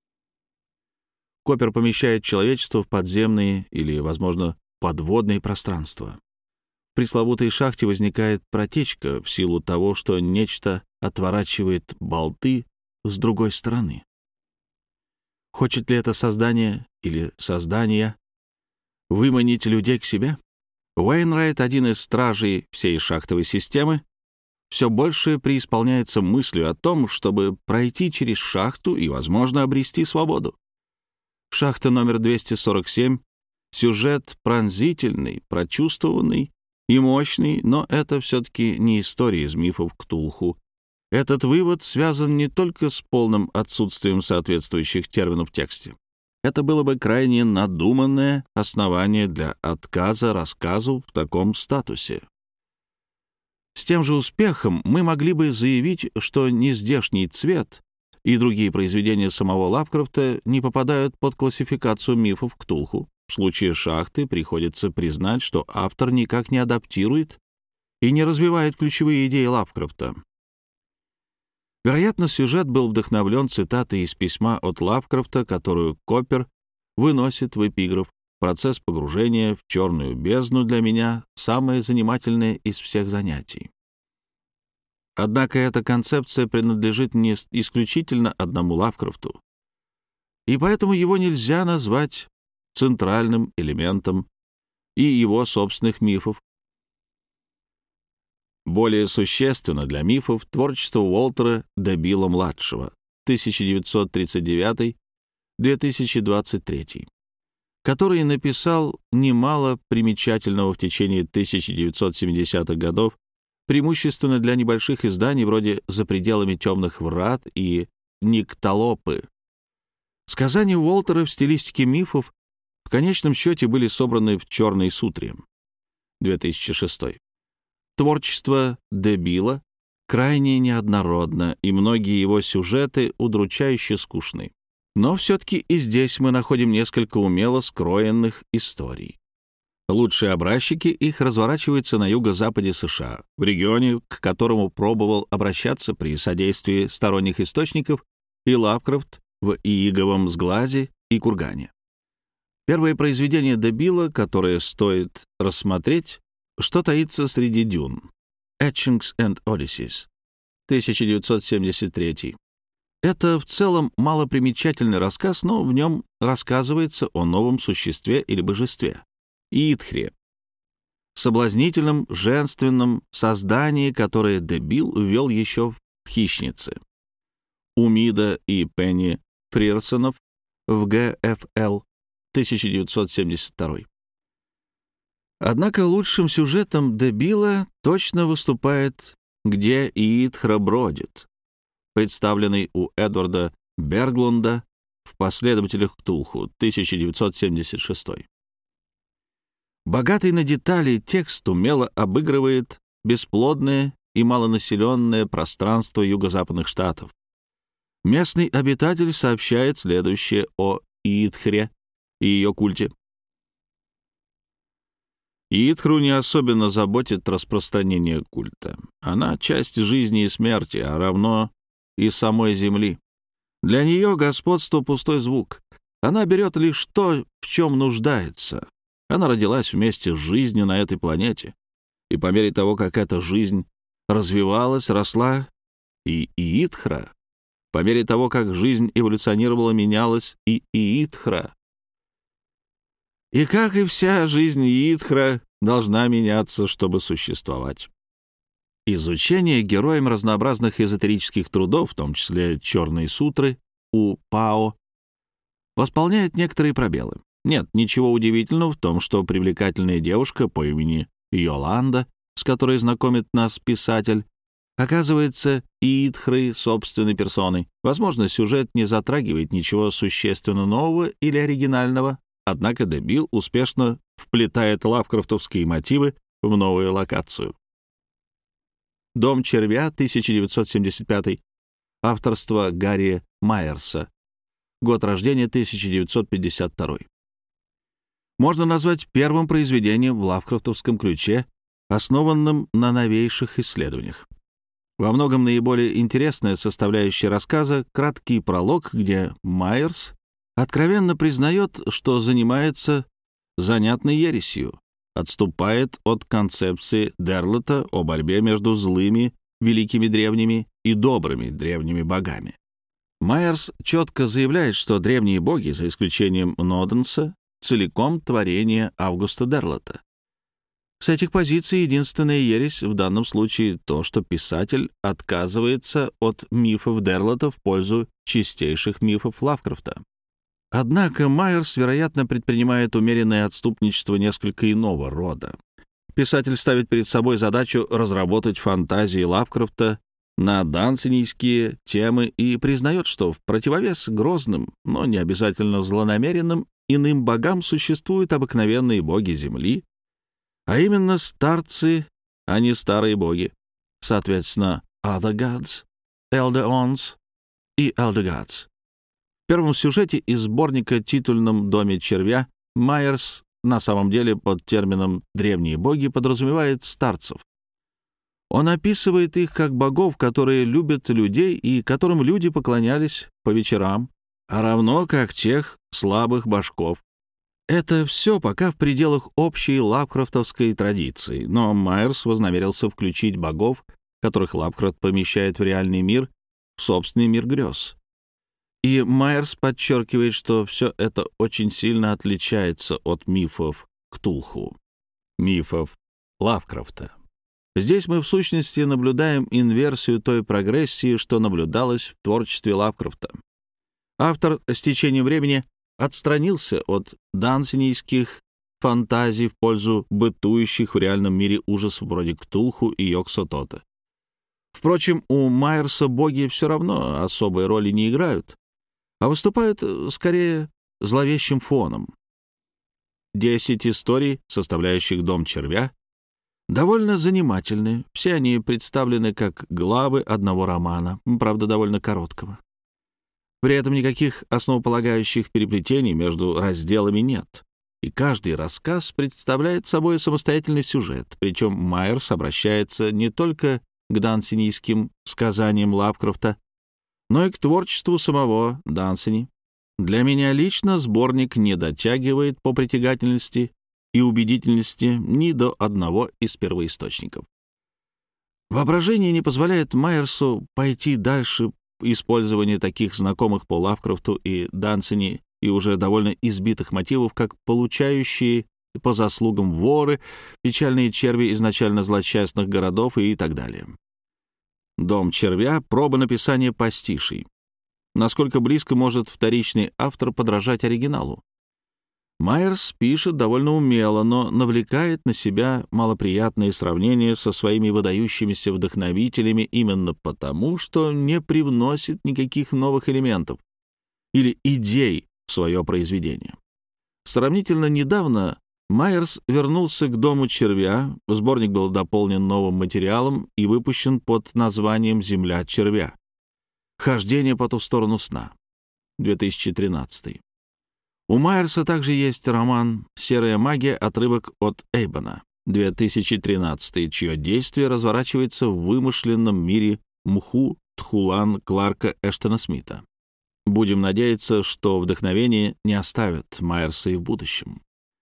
Коппер помещает человечество в подземные или, возможно, подводные пространства. В пресловутой шахте возникает протечка в силу того, что нечто отворачивает болты с другой стороны. Хочет ли это создание или создания выманить людей к себе? Уэйнрайт, один из стражей всей шахтовой системы, все больше преисполняется мыслью о том, чтобы пройти через шахту и, возможно, обрести свободу. Шахта номер двести сорок семь Сюжет пронзительный, прочувствованный и мощный, но это все-таки не история из мифов Ктулху. Этот вывод связан не только с полным отсутствием соответствующих терминов в тексте. Это было бы крайне надуманное основание для отказа рассказу в таком статусе. С тем же успехом мы могли бы заявить, что «Нездешний цвет» и другие произведения самого Лавкрафта не попадают под классификацию мифов Ктулху. В случае «Шахты» приходится признать, что автор никак не адаптирует и не развивает ключевые идеи Лавкрафта. Вероятно, сюжет был вдохновлен цитатой из письма от Лавкрафта, которую Коппер выносит в эпиграф. Процесс погружения в черную бездну для меня самое занимательное из всех занятий. Однако эта концепция принадлежит не исключительно одному Лавкрафту, и поэтому его нельзя назвать центральным элементом и его собственных мифов. Более существенно для мифов творчество Уолтера Дебилла-младшего тысяча девятьсот тридцать девятый — две тысячи двадцать третий, который написал немало примечательного в течение тысяча девятьсот семидесятых годов, преимущественно для небольших изданий вроде «За пределами темных врат» и «Никтолопы». Сказания Уолтера в стилистике мифов в конечном счете были собраны в «Черной сутре» две тысячи шестой. Творчество Дебилла крайне неоднородно, и многие его сюжеты удручающе скучны. Но все-таки и здесь мы находим несколько умело скроенных историй. Лучшие образчики их разворачиваются на юго-западе США, в регионе, к которому пробовал обращаться при содействии сторонних источников и Лавкрафт в Ииговом сглазе и Кургане. Первое произведение Дебилла, которое стоит рассмотреть, «Что таится среди дюн» Etchings and Odysseys, тысяча девятьсот семьдесят третий. Это в целом малопримечательный рассказ, но в нем рассказывается о новом существе или божестве — Иитхре, соблазнительном женственном создании, которое Дебилл ввел еще в «Хищнице». У Мида и Пенни Фрирсонов в Г Ф Л тысяча девятьсот семьдесят второй. Однако лучшим сюжетом Дебилла точно выступает «Где Иитхра бродит», представленный у Эдварда Берглунда в «Последователях Ктулху» тысяча девятьсот семьдесят шестой. Богатый на детали текст умело обыгрывает бесплодное и малонаселенное пространство юго-западных штатов. Местный обитатель сообщает следующее о Иитхре и ее культе. Иитхру не особенно заботит распространение культа. Она — часть жизни и смерти, а равно и самой Земли. Для нее господство — пустой звук. Она берет лишь то, в чем нуждается. Она родилась вместе с жизнью на этой планете. И по мере того, как эта жизнь развивалась, росла и Иитхра. По мере того, как жизнь эволюционировала, менялась и Иитхра. И, как и вся жизнь Иитхра, должна меняться, чтобы существовать. Изучение героем разнообразных эзотерических трудов, в том числе «Черные сутры» у Пао, восполняет некоторые пробелы. Нет ничего удивительного в том, что привлекательная девушка по имени Йоланда, с которой знакомит нас писатель, оказывается Иитхрой собственной персоной. Возможно, сюжет не затрагивает ничего существенно нового или оригинального, однако Дебилл успешно вплетает лавкрафтовские мотивы в новую локацию. «Дом червя» тысяча девятьсот семьдесят пятый, авторство Гарри Майерса, год рождения тысяча девятьсот пятьдесят второй. Можно назвать первым произведением в лавкрафтовском ключе, основанным на новейших исследованиях. Во многом наиболее интересная составляющая рассказа — краткий пролог, где Майерс откровенно признает, что занимается занятной ересью, отступает от концепции Дерлета о борьбе между злыми великими древними и добрыми древними богами. Майерс четко заявляет, что древние боги, за исключением Ноденса, целиком творение Августа Дерлета. С этих позиций единственная ересь в данном случае то, что писатель отказывается от мифов Дерлета в пользу чистейших мифов Лавкрафта. Однако Майерс, вероятно, предпринимает умеренное отступничество несколько иного рода. Писатель ставит перед собой задачу разработать фантазии Лавкрафта на дансенийские темы и признает, что в противовес грозным, но не обязательно злонамеренным иным богам существуют обыкновенные боги Земли, а именно старцы, а не старые боги, соответственно, Other Gods, Elder Ons и Elder Gods. В первом сюжете из сборника «Титульном доме червя» Майерс на самом деле под термином «древние боги» подразумевает старцев. Он описывает их как богов, которые любят людей и которым люди поклонялись по вечерам, а равно как тех слабых божков. Это все пока в пределах общей лавкрафтовской традиции, но Майерс вознамерился включить богов, которых Лавкрафт помещает в реальный мир, в собственный мир грез. И Майерс подчеркивает, что все это очень сильно отличается от мифов Ктулху, мифов Лавкрафта. Здесь мы в сущности наблюдаем инверсию той прогрессии, что наблюдалось в творчестве Лавкрафта. Автор с течением времени отстранился от дансенийских фантазий в пользу бытующих в реальном мире ужасов вроде Ктулху и Йог-Сотота. Впрочем, у Майерса боги все равно особой роли не играют, а выступают скорее зловещим фоном. Десять историй, составляющих «Дом червя», довольно занимательны. Все они представлены как главы одного романа, правда, довольно короткого. При этом никаких основополагающих переплетений между разделами нет, и каждый рассказ представляет собой самостоятельный сюжет, причем Майерс обращается не только к дансенийским сказаниям Лавкрафта, но и к творчеству самого Дансени. Для меня лично сборник не дотягивает по притягательности и убедительности ни до одного из первоисточников. Воображение не позволяет Майерсу пойти дальше использования таких знакомых по Лавкрафту и Дансени и уже довольно избитых мотивов, как получающие по заслугам воры, печальные черви изначально злосчастных городов и так далее. «Дом червя» — проба написания пастишей. Насколько близко может вторичный автор подражать оригиналу? Майерс пишет довольно умело, но навлекает на себя малоприятные сравнения со своими выдающимися вдохновителями именно потому, что не привносит никаких новых элементов или идей в свое произведение. Сравнительно недавно Майерс вернулся к «Дому червя», сборник был дополнен новым материалом и выпущен под названием «Земля червя. Хождение по ту сторону сна», две тысячи тринадцатый. У Майерса также есть роман «Серая магия. Отрывок от Эйбона», две тысячи тринадцатый, чье действие разворачивается в вымышленном мире Мху Тхулан Кларка Эштона Смита. Будем надеяться, что вдохновение не оставит Майерса и в будущем.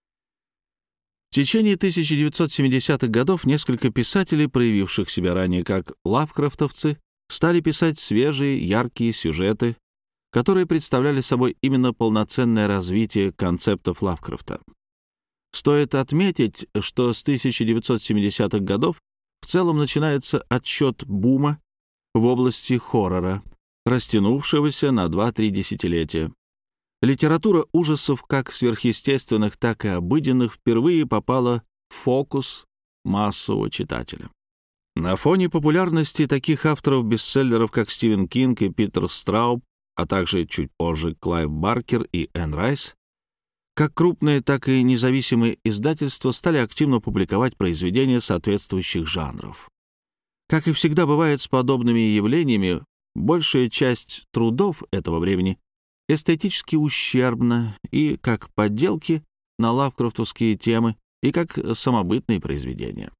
В течение тысяча девятьсот семидесятых годов несколько писателей, проявивших себя ранее как лавкрафтовцы, стали писать свежие, яркие сюжеты, которые представляли собой именно полноценное развитие концептов Лавкрафта. Стоит отметить, что с тысяча девятьсот семидесятых годов в целом начинается отсчет бума в области хоррора, растянувшегося на два-три десятилетия. Литература ужасов как сверхъестественных, так и обыденных впервые попала в фокус массового читателя. На фоне популярности таких авторов-бестселлеров, как Стивен Кинг и Питер Страуб, а также чуть позже Клайв Баркер и Энн Райс, как крупные, так и независимые издательства стали активно публиковать произведения соответствующих жанров. Как и всегда бывает с подобными явлениями, большая часть трудов этого времени эстетически ущербна и как подделки на лавкрафтовские темы, и как самобытные произведения.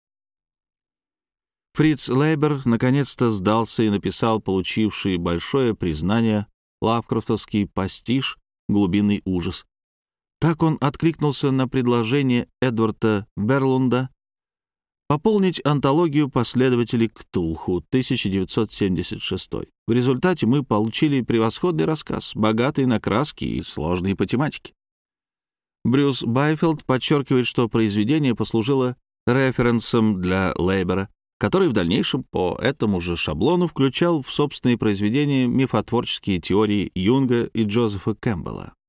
Фриц Лейбер наконец-то сдался и написал получивший большое признание лавкрафтовский пастиш «Глубинный ужас». Так он откликнулся на предложение Эдварда Берлунда пополнить антологию последователей Ктулху тысяча девятьсот семьдесят шестой. В результате мы получили превосходный рассказ, богатый на краски и сложные по тематике. Брюс Байфилд подчеркивает, что произведение послужило референсом для Лейбера, который в дальнейшем по этому же шаблону включал в собственные произведения мифотворческие теории Юнга и Джозефа Кэмпбелла.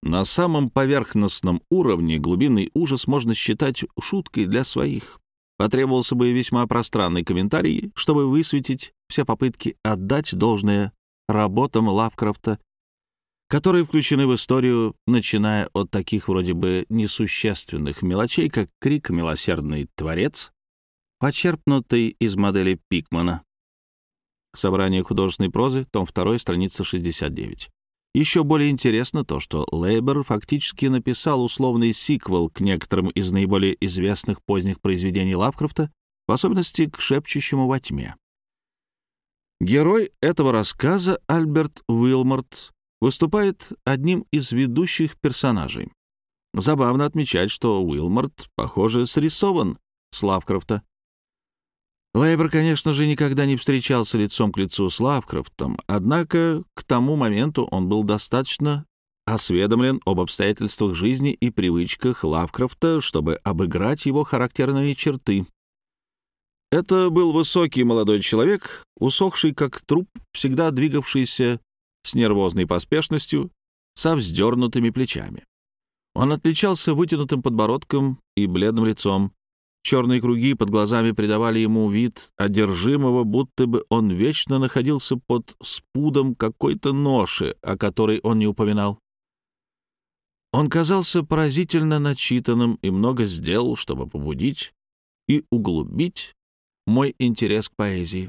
На самом поверхностном уровне глубинный ужас можно считать шуткой для своих. Потребовался бы весьма пространный комментарий, чтобы высветить все попытки отдать должное работам Лавкрафта, которые включены в историю, начиная от таких вроде бы несущественных мелочей, как крик «Милосердный творец», почерпнутый из модели Пикмана. Собрание художественной прозы, том два, страница шестьдесят девять. Еще более интересно то, что Лейбер фактически написал условный сиквел к некоторым из наиболее известных поздних произведений Лавкрафта, в особенности к «Шепчущему во тьме». Герой этого рассказа, Альберт Уилморт, выступает одним из ведущих персонажей. Забавно отмечать, что Уилморт, похоже, срисован с Лавкрафта. Лейбер, конечно же, никогда не встречался лицом к лицу с Лавкрафтом, однако к тому моменту он был достаточно осведомлен об обстоятельствах жизни и привычках Лавкрафта, чтобы обыграть его характерные черты. Это был высокий молодой человек, усохший как труп, всегда двигавшийся с нервозной поспешностью, со вздернутыми плечами. Он отличался вытянутым подбородком и бледным лицом. Черные круги под глазами придавали ему вид одержимого, будто бы он вечно находился под спудом какой-то ноши, о которой он не упоминал. Он казался поразительно начитанным и много сделал, чтобы побудить и углубить мой интерес к поэзии.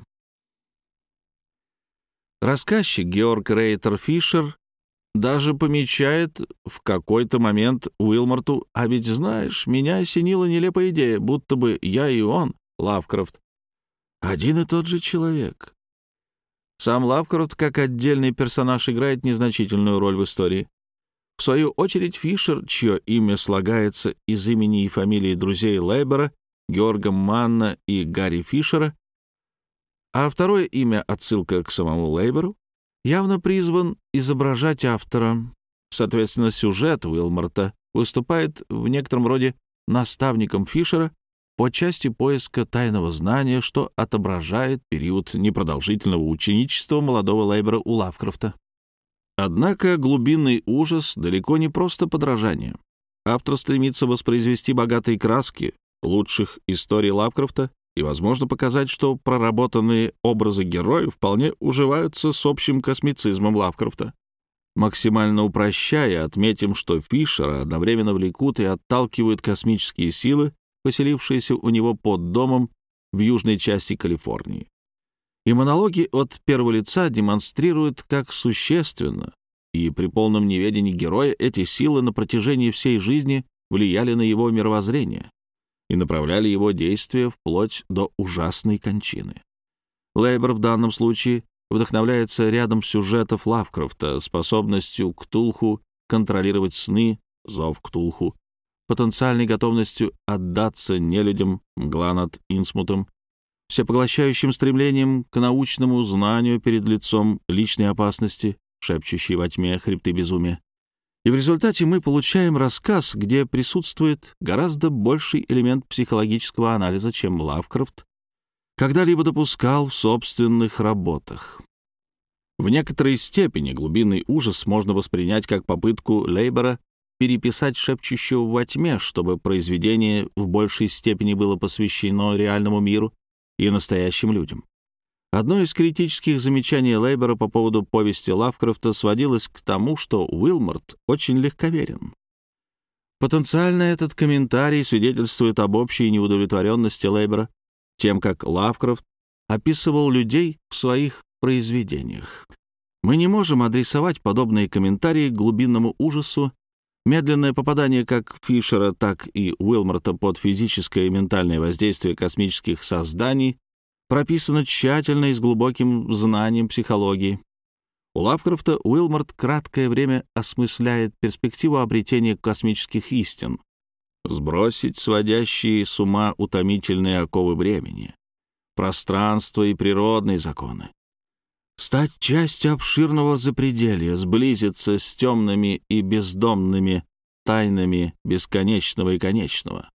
Рассказчик Георг Рейтер Фишер даже помечает в какой-то момент Уилморту: «А ведь, знаешь, меня осенила нелепая идея, будто бы я и он, Лавкрафт, один и тот же человек». Сам Лавкрафт, как отдельный персонаж, играет незначительную роль в истории. В свою очередь Фишер, чье имя слагается из имени и фамилии друзей Лейбера, Георга Манна и Гарри Фишера, а второе имя — отсылка к самому Лейберу, явно призван изображать автора. Соответственно, сюжет Уилморта выступает в некотором роде наставником Фишера по части поиска тайного знания, что отображает период непродолжительного ученичества молодого Лейбера у Лавкрафта. Однако глубинный ужас далеко не просто подражание. Автор стремится воспроизвести богатые краски лучших историй Лавкрафта и, возможно, показать, что проработанные образы героев вполне уживаются с общим космицизмом Лавкрафта. Максимально упрощая, отметим, что Фишера одновременно влекут и отталкивают космические силы, поселившиеся у него под домом в южной части Калифорнии. И монологи от первого лица демонстрируют, как существенно и при полном неведении героя эти силы на протяжении всей жизни влияли на его мировоззрение и направляли его действия вплоть до ужасной кончины. Лейбер в данном случае вдохновляется рядом сюжетов Лавкрафта, способностью Ктулху контролировать сны, зов Ктулху, потенциальной готовностью отдаться нелюдям, мгла над Инсмутом, всепоглощающим стремлением к научному знанию перед лицом личной опасности, шепчущей во тьме хребты безумия. И в результате мы получаем рассказ, где присутствует гораздо больший элемент психологического анализа, чем Лавкрафт когда-либо допускал в собственных работах. В некоторой степени глубинный ужас можно воспринять как попытку Лейбера переписать «Шепчущего во тьме», чтобы произведение в большей степени было посвящено реальному миру и настоящим людям. Одно из критических замечаний Лейбера по поводу повести Лавкрафта сводилось к тому, что Уилморт очень легковерен. Потенциально этот комментарий свидетельствует об общей неудовлетворенности Лейбера тем, как Лавкрафт описывал людей в своих произведениях. Мы не можем адресовать подобные комментарии к глубинному ужасу. Медленное попадание как Фишера, так и Уилморта под физическое и ментальное воздействие космических созданий прописано тщательно и с глубоким знанием психологии. У Лавкрафта Уилморт краткое время осмысляет перспективу обретения космических истин, сбросить сводящие с ума утомительные оковы времени, пространство и природные законы, стать частью обширного запределья, сблизиться с темными и бездомными тайнами бесконечного и конечного.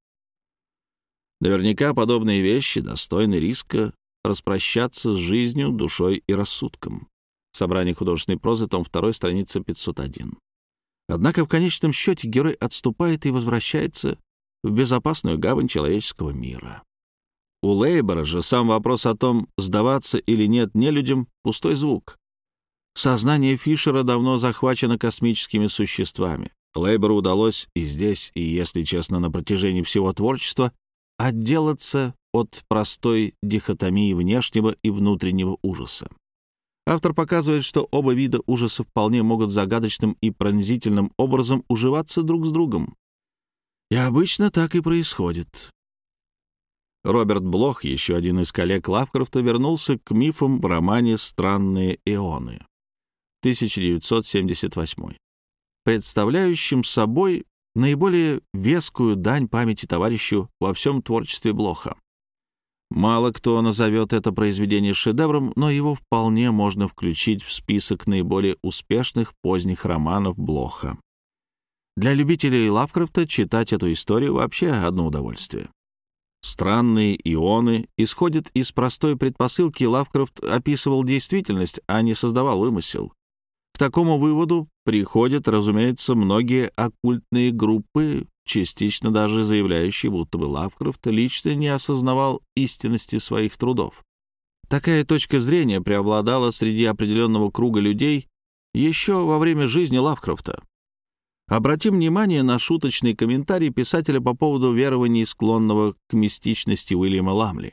Наверняка подобные вещи достойны риска распрощаться с жизнью, душой и рассудком. Собрание художественной прозы, том два, страница пятьсот один. Однако в конечном счете герой отступает и возвращается в безопасную гавань человеческого мира. У Лейбора же сам вопрос о том, сдаваться или нет нелюдям, — пустой звук. Сознание Фишера давно захвачено космическими существами. Лейбору удалось и здесь, и, если честно, на протяжении всего творчества отделаться от простой дихотомии внешнего и внутреннего ужаса. Автор показывает, что оба вида ужаса вполне могут загадочным и пронзительным образом уживаться друг с другом. И обычно так и происходит. Роберт Блох, еще один из коллег Лавкрафта, вернулся к мифам в романе «Странные эоны» тысяча девятьсот семьдесят восьмой, представляющим собой наиболее вескую дань памяти товарищу во всем творчестве Блоха. Мало кто назовет это произведение шедевром, но его вполне можно включить в список наиболее успешных поздних романов Блоха. Для любителей Лавкрафта читать эту историю вообще одно удовольствие. «Странные эоны» исходят из простой предпосылки: Лавкрафт описывал действительность, а не создавал вымысел. К такому выводу приходят, разумеется, многие оккультные группы, частично даже заявляющие, будто бы Лавкрафт лично не осознавал истинности своих трудов. Такая точка зрения преобладала среди определенного круга людей еще во время жизни Лавкрафта. Обратим внимание на шуточный комментарий писателя по поводу верований, склонного к мистичности Уильяма Ламли.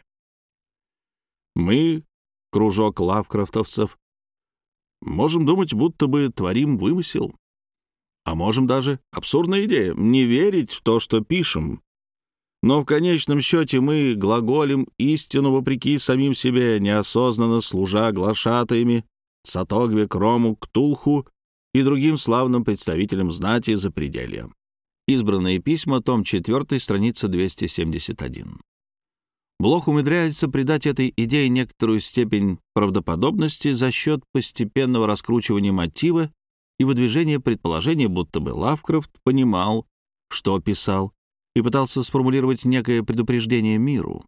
«Мы, кружок лавкрафтовцев, можем думать, будто бы творим вымысел. А можем даже, абсурдная идея, не верить в то, что пишем. Но в конечном счете мы глаголим истину вопреки самим себе, неосознанно служа глашатаями Сатогве, Крому, Ктулху и другим славным представителям знати запределья». Избранные письма, том четыре, страница двести семьдесят один. Блох умудряется придать этой идее некоторую степень правдоподобности за счет постепенного раскручивания мотива и выдвижения предположения, будто бы Лавкрафт понимал, что писал, и пытался сформулировать некое предупреждение миру.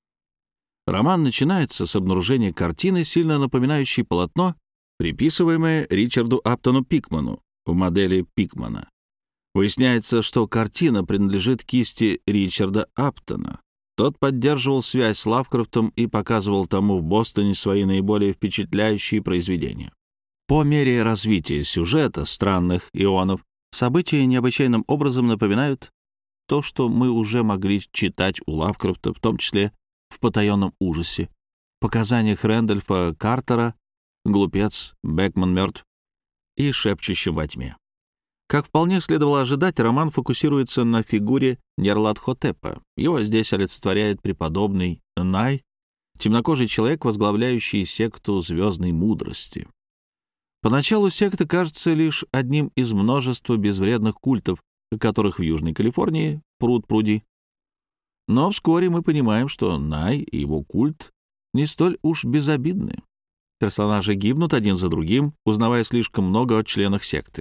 Роман начинается с обнаружения картины, сильно напоминающей полотно, приписываемое Ричарду Аптону Пикману в модели Пикмана. Выясняется, что картина принадлежит кисти Ричарда Аптона. Тот поддерживал связь с Лавкрафтом и показывал тому в Бостоне свои наиболее впечатляющие произведения. По мере развития сюжета «Странных эонов» события необычайным образом напоминают то, что мы уже могли читать у Лавкрафта, в том числе в «Потаенном ужасе», показаниях Рэндольфа Картера, «Глупец», «Бекман мертв» и «Шепчущем во тьме». Как вполне следовало ожидать, роман фокусируется на фигуре Нерлат-хотепа. Его здесь олицетворяет преподобный Най, темнокожий человек, возглавляющий секту звездной мудрости. Поначалу секта кажется лишь одним из множества безвредных культов, которых в Южной Калифорнии пруд-пруди. Но вскоре мы понимаем, что Най и его культ не столь уж безобидны. Персонажи гибнут один за другим, узнавая слишком много о членах секты.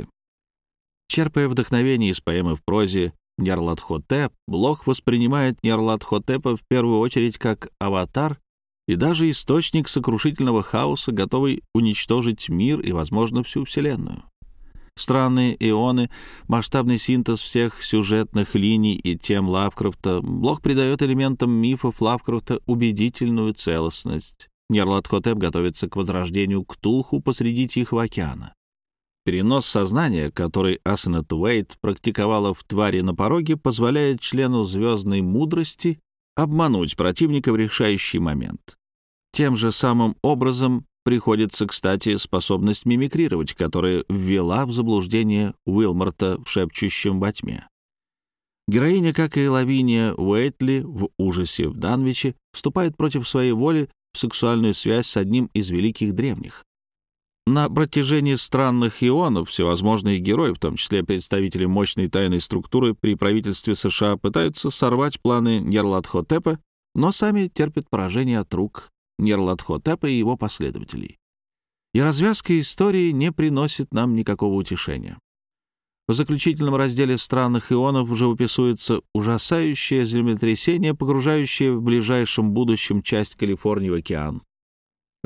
Черпая вдохновение из поэмы в прозе «Нерлат-хотеп», Блох воспринимает Нерлат-хотепа в первую очередь как аватар и даже источник сокрушительного хаоса, готовый уничтожить мир и, возможно, всю Вселенную. «Странные эоны», масштабный синтез всех сюжетных линий и тем Лавкрафта, Блох придает элементам мифов Лавкрафта убедительную целостность. Нерлат-хотеп готовится к возрождению Ктулху посреди Тихого океана. Перенос сознания, который Асенет Уэйт практиковала в «Твари на пороге», позволяет члену звездной мудрости обмануть противника в решающий момент. Тем же самым образом приходится, кстати, способность мимикрировать, которая ввела в заблуждение Уилморта в «Шепчущем во тьме». Героиня, как и Лавиния Уэйтли в «Ужасе в Данвиче», вступает против своей воли в сексуальную связь с одним из великих древних. На протяжении «Странных эонов» всевозможные герои, в том числе представители мощной тайной структуры при правительстве США, пытаются сорвать планы Нерлат-хотепа, но сами терпят поражение от рук Нерлат-хотепа и его последователей. И развязка истории не приносит нам никакого утешения. В заключительном разделе «Странных эонов» живописуется ужасающее землетрясение, погружающее в ближайшем будущем часть Калифорнии в океан.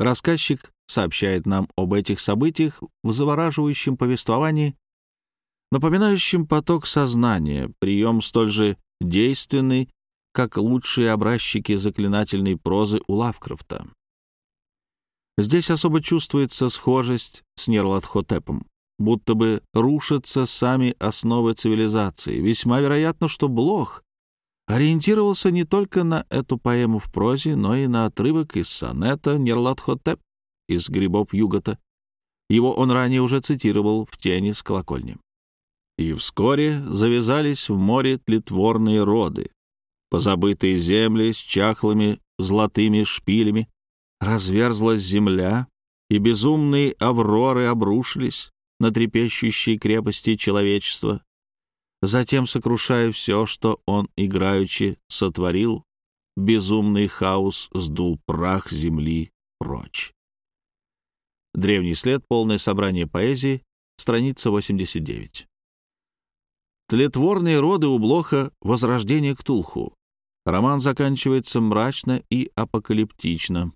Рассказчик сообщает нам об этих событиях в завораживающем повествовании, напоминающим поток сознания, прием столь же действенный, как лучшие образчики заклинательной прозы у Лавкрафта. Здесь особо чувствуется схожесть с Нерлат-Хотепом, будто бы рушатся сами основы цивилизации. Весьма вероятно, что Блох ориентировался не только на эту поэму в прозе, но и на отрывок из сонета Нерлат-Хотеп из «Грибов Югота». Его он ранее уже цитировал в «Тени с колокольни». «И вскоре завязались в море тлетворные роды, позабытые земли с чахлыми золотыми шпилями, разверзлась земля, и безумные авроры обрушились на трепещущие крепости человечества. Затем, сокрушая все, что он играючи сотворил, безумный хаос сдул прах земли прочь». Древний след, полное собрание поэзии, страница восемьдесят девять. Тлетворные роды у Блоха — возрождение Ктулху. Роман заканчивается мрачно и апокалиптично.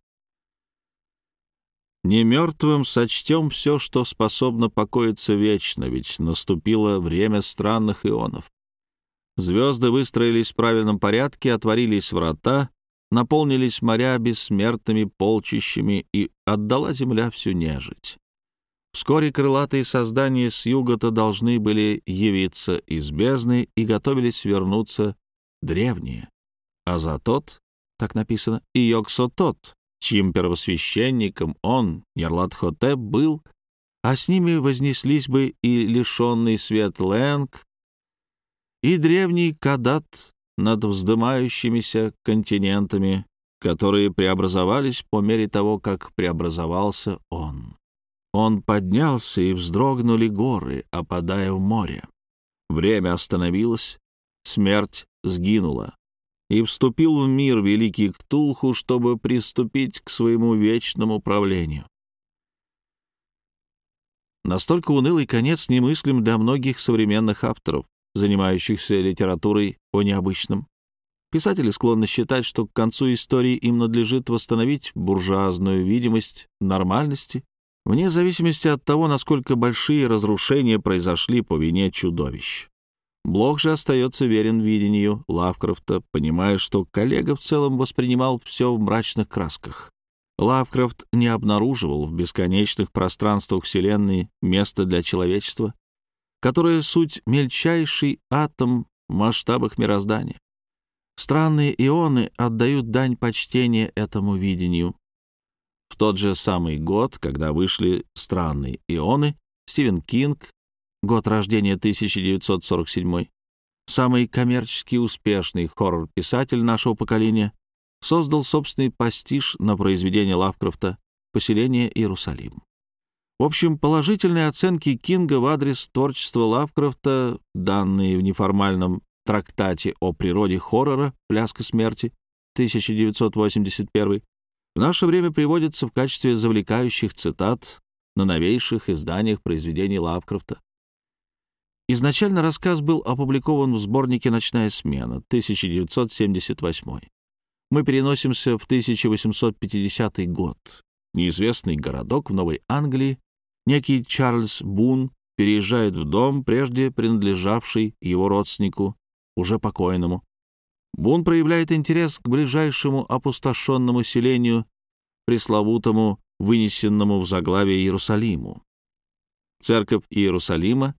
«Не мертвым сочтем все, что способно покоиться вечно, ведь наступило время странных ионов. Звезды выстроились в правильном порядке, отворились врата, наполнились моря бессмертными полчищами, и отдала земля всю нежить. Вскоре крылатые создания с юга-то должны были явиться из бездны и готовились вернуться древние. А за тот, так написано, и Йог-Сотот, чьим первосвященником он, Нерлат-Хотеп, был, а с ними вознеслись бы и лишенный свет Ленг, и древний Кадат над вздымающимися континентами, которые преобразовались по мере того, как преобразовался он. Он поднялся, и вздрогнули горы, опадая в море. Время остановилось, смерть сгинула, и вступил в мир великий Ктулху, чтобы приступить к своему вечному правлению. Настолько унылый конец немыслим для многих современных авторов, занимающихся литературой о необычном. Писатели склонны считать, что к концу истории им надлежит восстановить буржуазную видимость нормальности, вне зависимости от того, насколько большие разрушения произошли по вине чудовищ. Блох же остается верен видению Лавкрафта, понимая, что коллега в целом воспринимал все в мрачных красках. Лавкрафт не обнаруживал в бесконечных пространствах Вселенной места для человечества, которое суть мельчайший атом в масштабах мироздания. Странные ионы отдают дань почтения этому видению. В тот же самый год, когда вышли «Странные ионы», Стивен Кинг, год рождения тысяча девятьсот сорок седьмой, самый коммерчески успешный хоррор-писатель нашего поколения, создал собственный пастиш на произведение Лавкрафта «Поселение Иерусалим». В общем, положительные оценки Кинга в адрес творчества Лавкрафта, данные в неформальном трактате о природе хоррора «Пляска смерти» тысяча девятьсот восемьдесят первый, в наше время приводятся в качестве завлекающих цитат на новейших изданиях произведений Лавкрафта. Изначально рассказ был опубликован в сборнике «Ночная смена» тысяча девятьсот семьдесят восьмой. Мы переносимся в тысяча восемьсот пятидесятый год. Неизвестный городок в Новой Англии, некий Чарльз Бун, переезжает в дом, прежде принадлежавший его родственнику, уже покойному. Бун проявляет интерес к ближайшему опустошенному селению, пресловутому, вынесенному в заглавие Иерусалиму. Церковь Иерусалима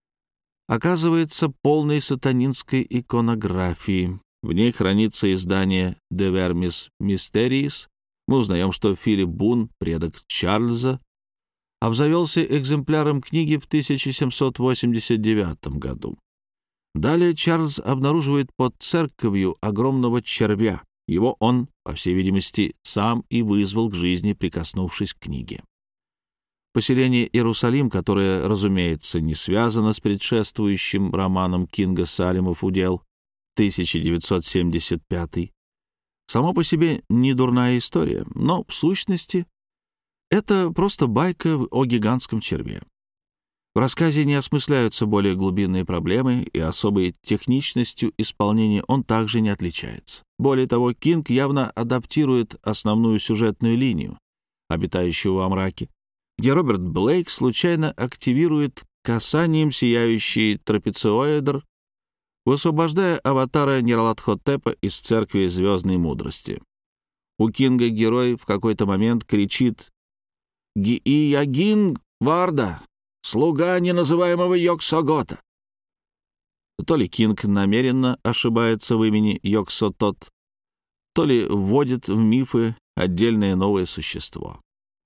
оказывается полной сатанинской иконографией. В ней хранится издание «De Vermis Mysteriis». Мы узнаем, что Филипп Бун, предок Чарльза, обзавелся экземпляром книги в тысяча семьсот восемьдесят девятом году. Далее Чарльз обнаруживает под церковью огромного червя. Его он, по всей видимости, сам и вызвал к жизни, прикоснувшись к книге. «Поселение Иерусалим», которое, разумеется, не связано с предшествующим романом Кинга «Салимов удел» тысяча девятьсот семьдесят пятый, само по себе не дурная история, но, в сущности, это просто байка о гигантском черве. В рассказе не осмысляются более глубинные проблемы, и особой техничностью исполнения он также не отличается. Более того, Кинг явно адаптирует основную сюжетную линию «Обитающего во мраке», где Роберт Блейк случайно активирует касанием сияющий трапециоэдр, высвобождая аватара Нерлат-Хотепа из церкви звездной мудрости. У Кинга герой в какой-то момент кричит «Ги-Ягин Варда, слуга неназываемого Йог-Согота». То ли Кинг намеренно ошибается в имени Йог-Сотот, то ли вводит в мифы отдельное новое существо.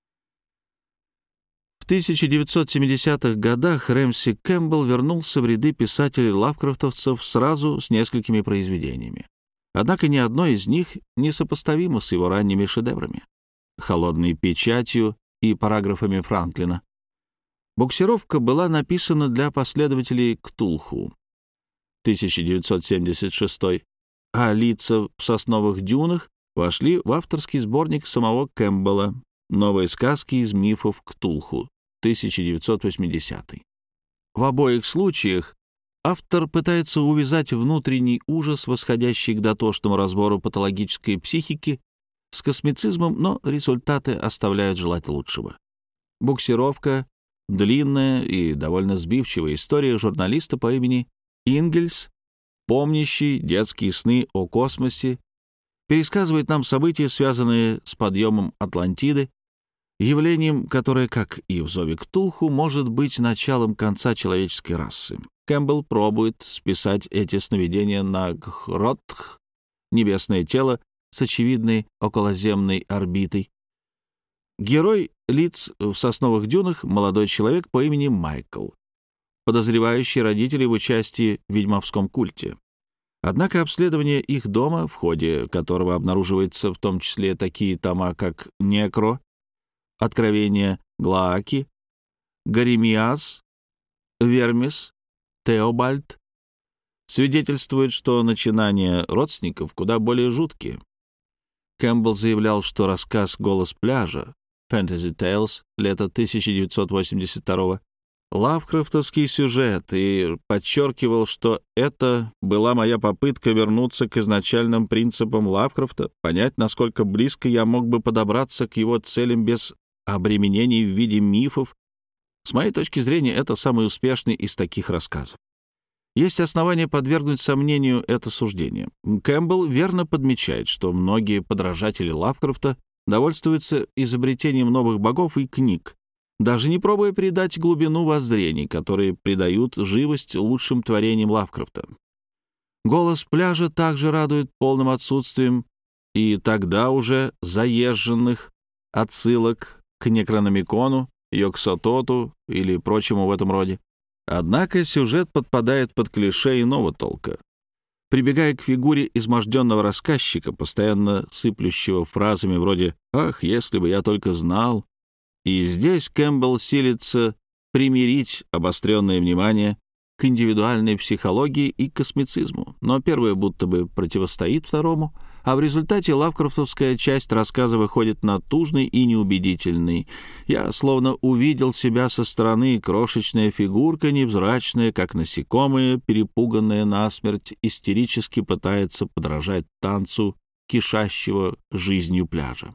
В тысяча девятьсот семидесятых годах Рэмси Кэмпбелл вернулся в ряды писателей-лавкрафтовцев сразу с несколькими произведениями. Однако ни одно из них не сопоставимо с его ранними шедеврами «Холодной печатью» и параграфами Франклина. Буксировка была написана для последователей Ктулху, тысяча девятьсот семьдесят шестой, а лица в сосновых дюнах вошли в авторский сборник самого Кэмпбелла «Новые сказки из мифов Ктулху», тысяча девятьсот восьмидесятый. В обоих случаях автор пытается увязать внутренний ужас, восходящий к дотошному разбору патологической психики, с космицизмом, но результаты оставляют желать лучшего. «Буксировка» — длинная и довольно сбивчивая история журналиста по имени Ингельс, помнящий детские сны о космосе, пересказывает нам события, связанные с подъемом Атлантиды, явлением, которое, как и в «Зове Ктулху», может быть началом конца человеческой расы. Кэмпбелл пробует списать эти сновидения на Гхротх, небесное тело с очевидной околоземной орбитой. Герой лиц в сосновых дюнах — молодой человек по имени Майкл, подозревающий родителей в участии в ведьмовском культе. Однако обследование их дома, в ходе которого обнаруживается в том числе такие тома, как «Некро», «Откровение Глааки», «Гаримиас», «Вермис», «Теобальд», свидетельствует, что начинания родственников куда более жуткие. Кэмпбелл заявлял, что рассказ «Голос пляжа» Fantasy Tales лета тысяча девятьсот восемьдесят второго лавкрафтовский сюжет, и подчеркивал, что это была моя попытка вернуться к изначальным принципам Лавкрафта, понять, насколько близко я мог бы подобраться к его целям без обременений в виде мифов. С моей точки зрения, это самый успешный из таких рассказов. Есть основания подвергнуть сомнению это суждение. Кэмпбелл верно подмечает, что многие подражатели Лавкрафта довольствуются изобретением новых богов и книг, даже не пробуя придать глубину воззрений, которые придают живость лучшим творениям Лавкрафта. «Голос пляжа» также радует полным отсутствием и тогда уже заезженных отсылок к Некрономикону, Йог-Сототу или прочему в этом роде. Однако сюжет подпадает под клише иного толка. Прибегая к фигуре изможденного рассказчика, постоянно сыплющего фразами вроде «Ах, если бы я только знал», и здесь Кэмпбелл силится примирить обостренное внимание к индивидуальной психологии и космицизму, но первое будто бы противостоит второму, а в результате лавкрафтовская часть рассказа выходит натужной и неубедительной. Я словно увидел себя со стороны, крошечная фигурка, невзрачная, как насекомое, перепуганная насмерть, истерически пытается подражать танцу кишащего жизнью пляжа.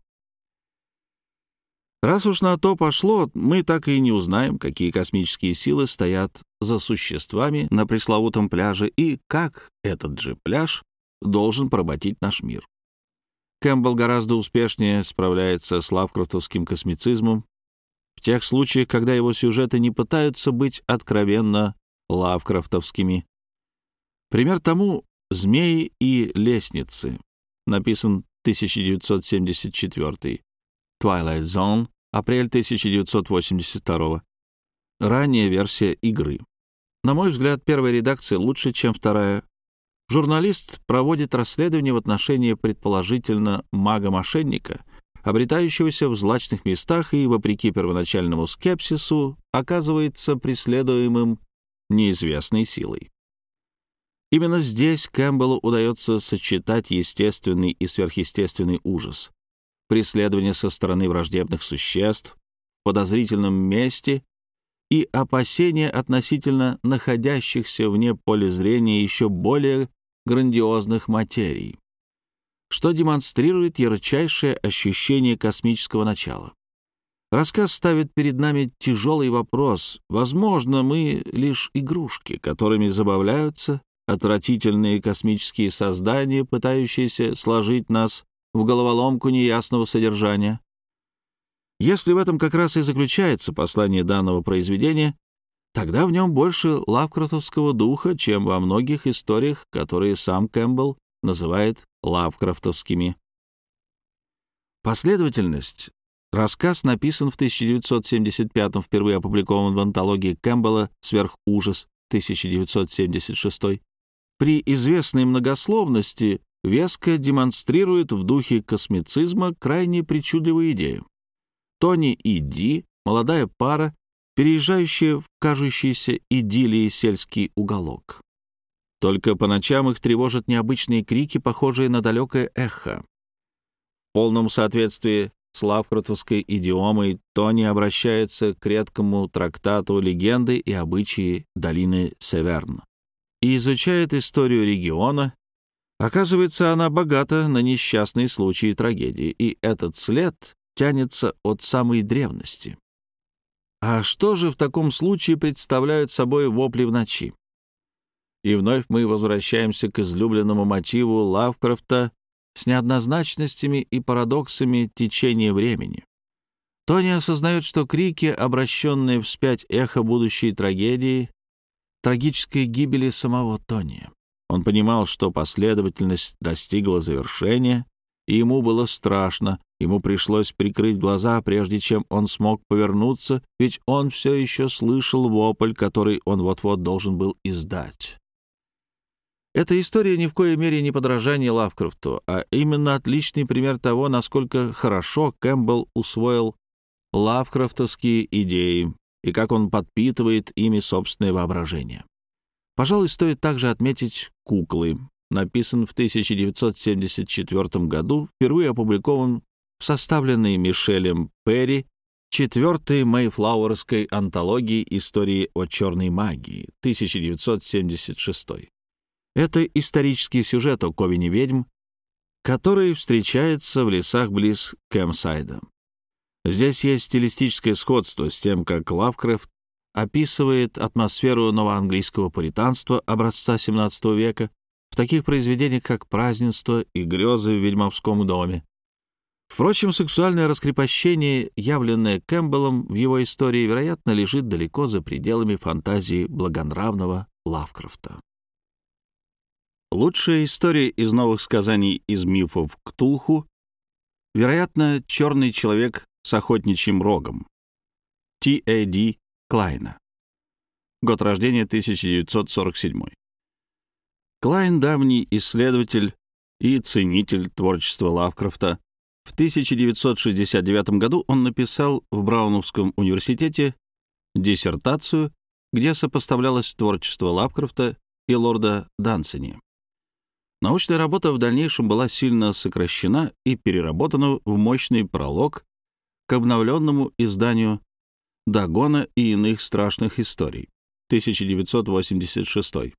Раз уж на то пошло, мы так и не узнаем, какие космические силы стоят за существами на пресловутом пляже и как этот же пляж должен поработить наш мир. Кэмпбелл гораздо успешнее справляется с лавкрафтовским космицизмом в тех случаях, когда его сюжеты не пытаются быть откровенно лавкрафтовскими. Пример тому «Змеи и лестницы», написан тысяча девятьсот семьдесят четвёртый, Twilight Zone, апрель тысяча девятьсот восемьдесят второго. Ранняя версия игры. На мой взгляд, первая редакция лучше, чем вторая. Журналист проводит расследование в отношении предположительно мага-мошенника, обретающегося в злачных местах и, вопреки первоначальному скепсису, оказывается преследуемым неизвестной силой. Именно здесь Кэмпбеллу удается сочетать естественный и сверхъестественный ужас. Преследование со стороны враждебных существ в подозрительном месте и опасения относительно находящихся вне поля зрения еще более грандиозных материй, что демонстрирует ярчайшее ощущение космического начала. Рассказ ставит перед нами тяжелый вопрос. Возможно, мы лишь игрушки, которыми забавляются отвратительные космические создания, пытающиеся сложить нас в головоломку неясного содержания. Если в этом как раз и заключается послание данного произведения, тогда в нем больше лавкрафтовского духа, чем во многих историях, которые сам Кэмпбелл называет лавкрафтовскими. Последовательность. Рассказ написан в тысяча девятьсот семьдесят пятом, впервые опубликован в антологии Кэмпбелла «Сверхужас» тысяча девятьсот семьдесят шестой. При известной многословности веско демонстрирует в духе космицизма крайне причудливую идею. Тони и Ди, молодая пара, переезжающая в кажущийся идиллией сельский уголок. Только по ночам их тревожат необычные крики, похожие на далекое эхо. В полном соответствии с лавкрафтовской идиомой Тони обращается к редкому трактату «Легенды и обычаи долины Северн» и изучает историю региона. Оказывается, она богата на несчастные случаи и трагедии, и этот след тянется от самой древности. А что же в таком случае представляют собой вопли в ночи? И вновь мы возвращаемся к излюбленному мотиву Лавкрафта с неоднозначностями и парадоксами течения времени. Тони осознает, что крики, обращенные вспять эхо будущей трагедии, трагической гибели самого Тони. Он понимал, что последовательность достигла завершения, и ему было страшно. Ему пришлось прикрыть глаза, прежде чем он смог повернуться, ведь он все еще слышал вопль, который он вот-вот должен был издать. Эта история ни в коей мере не подражание Лавкрафту, а именно отличный пример того, насколько хорошо Кэмпбелл усвоил лавкрафтовские идеи и как он подпитывает ими собственное воображение. Пожалуй, стоит также отметить «Куклы». Написан в тысяча девятьсот семьдесят четвёртом году, впервые опубликован в составленной Мишелем Перри четвертой Мэйфлауэрской антологии истории о черной магии, тысяча девятьсот семьдесят шестой. Это исторический сюжет о ковине ведьм, который встречается в лесах близ Кэмпсайда. Здесь есть стилистическое сходство с тем, как Лавкрафт описывает атмосферу новоанглийского пуританства образца семнадцатого века в таких произведениях, как «Празднество» и «Грезы в ведьмовском доме». Впрочем, сексуальное раскрепощение, явленное Кэмпбеллом в его истории, вероятно, лежит далеко за пределами фантазии благонравного Лавкрафта. Лучшая история из новых сказаний из мифов Ктулху, вероятно, «Черный человек с охотничьим рогом» Т А Д Клайна. Год рождения тысяча девятьсот сорок седьмой. Клайн — давний исследователь и ценитель творчества Лавкрафта. В тысяча девятьсот шестьдесят девятом году он написал в Брауновском университете диссертацию, где сопоставлялось творчество Лавкрафта и лорда Дансени. Научная работа в дальнейшем была сильно сокращена и переработана в мощный пролог к обновленному изданию «Дагона и иных страшных историй» тысяча девятьсот восемьдесят шестой.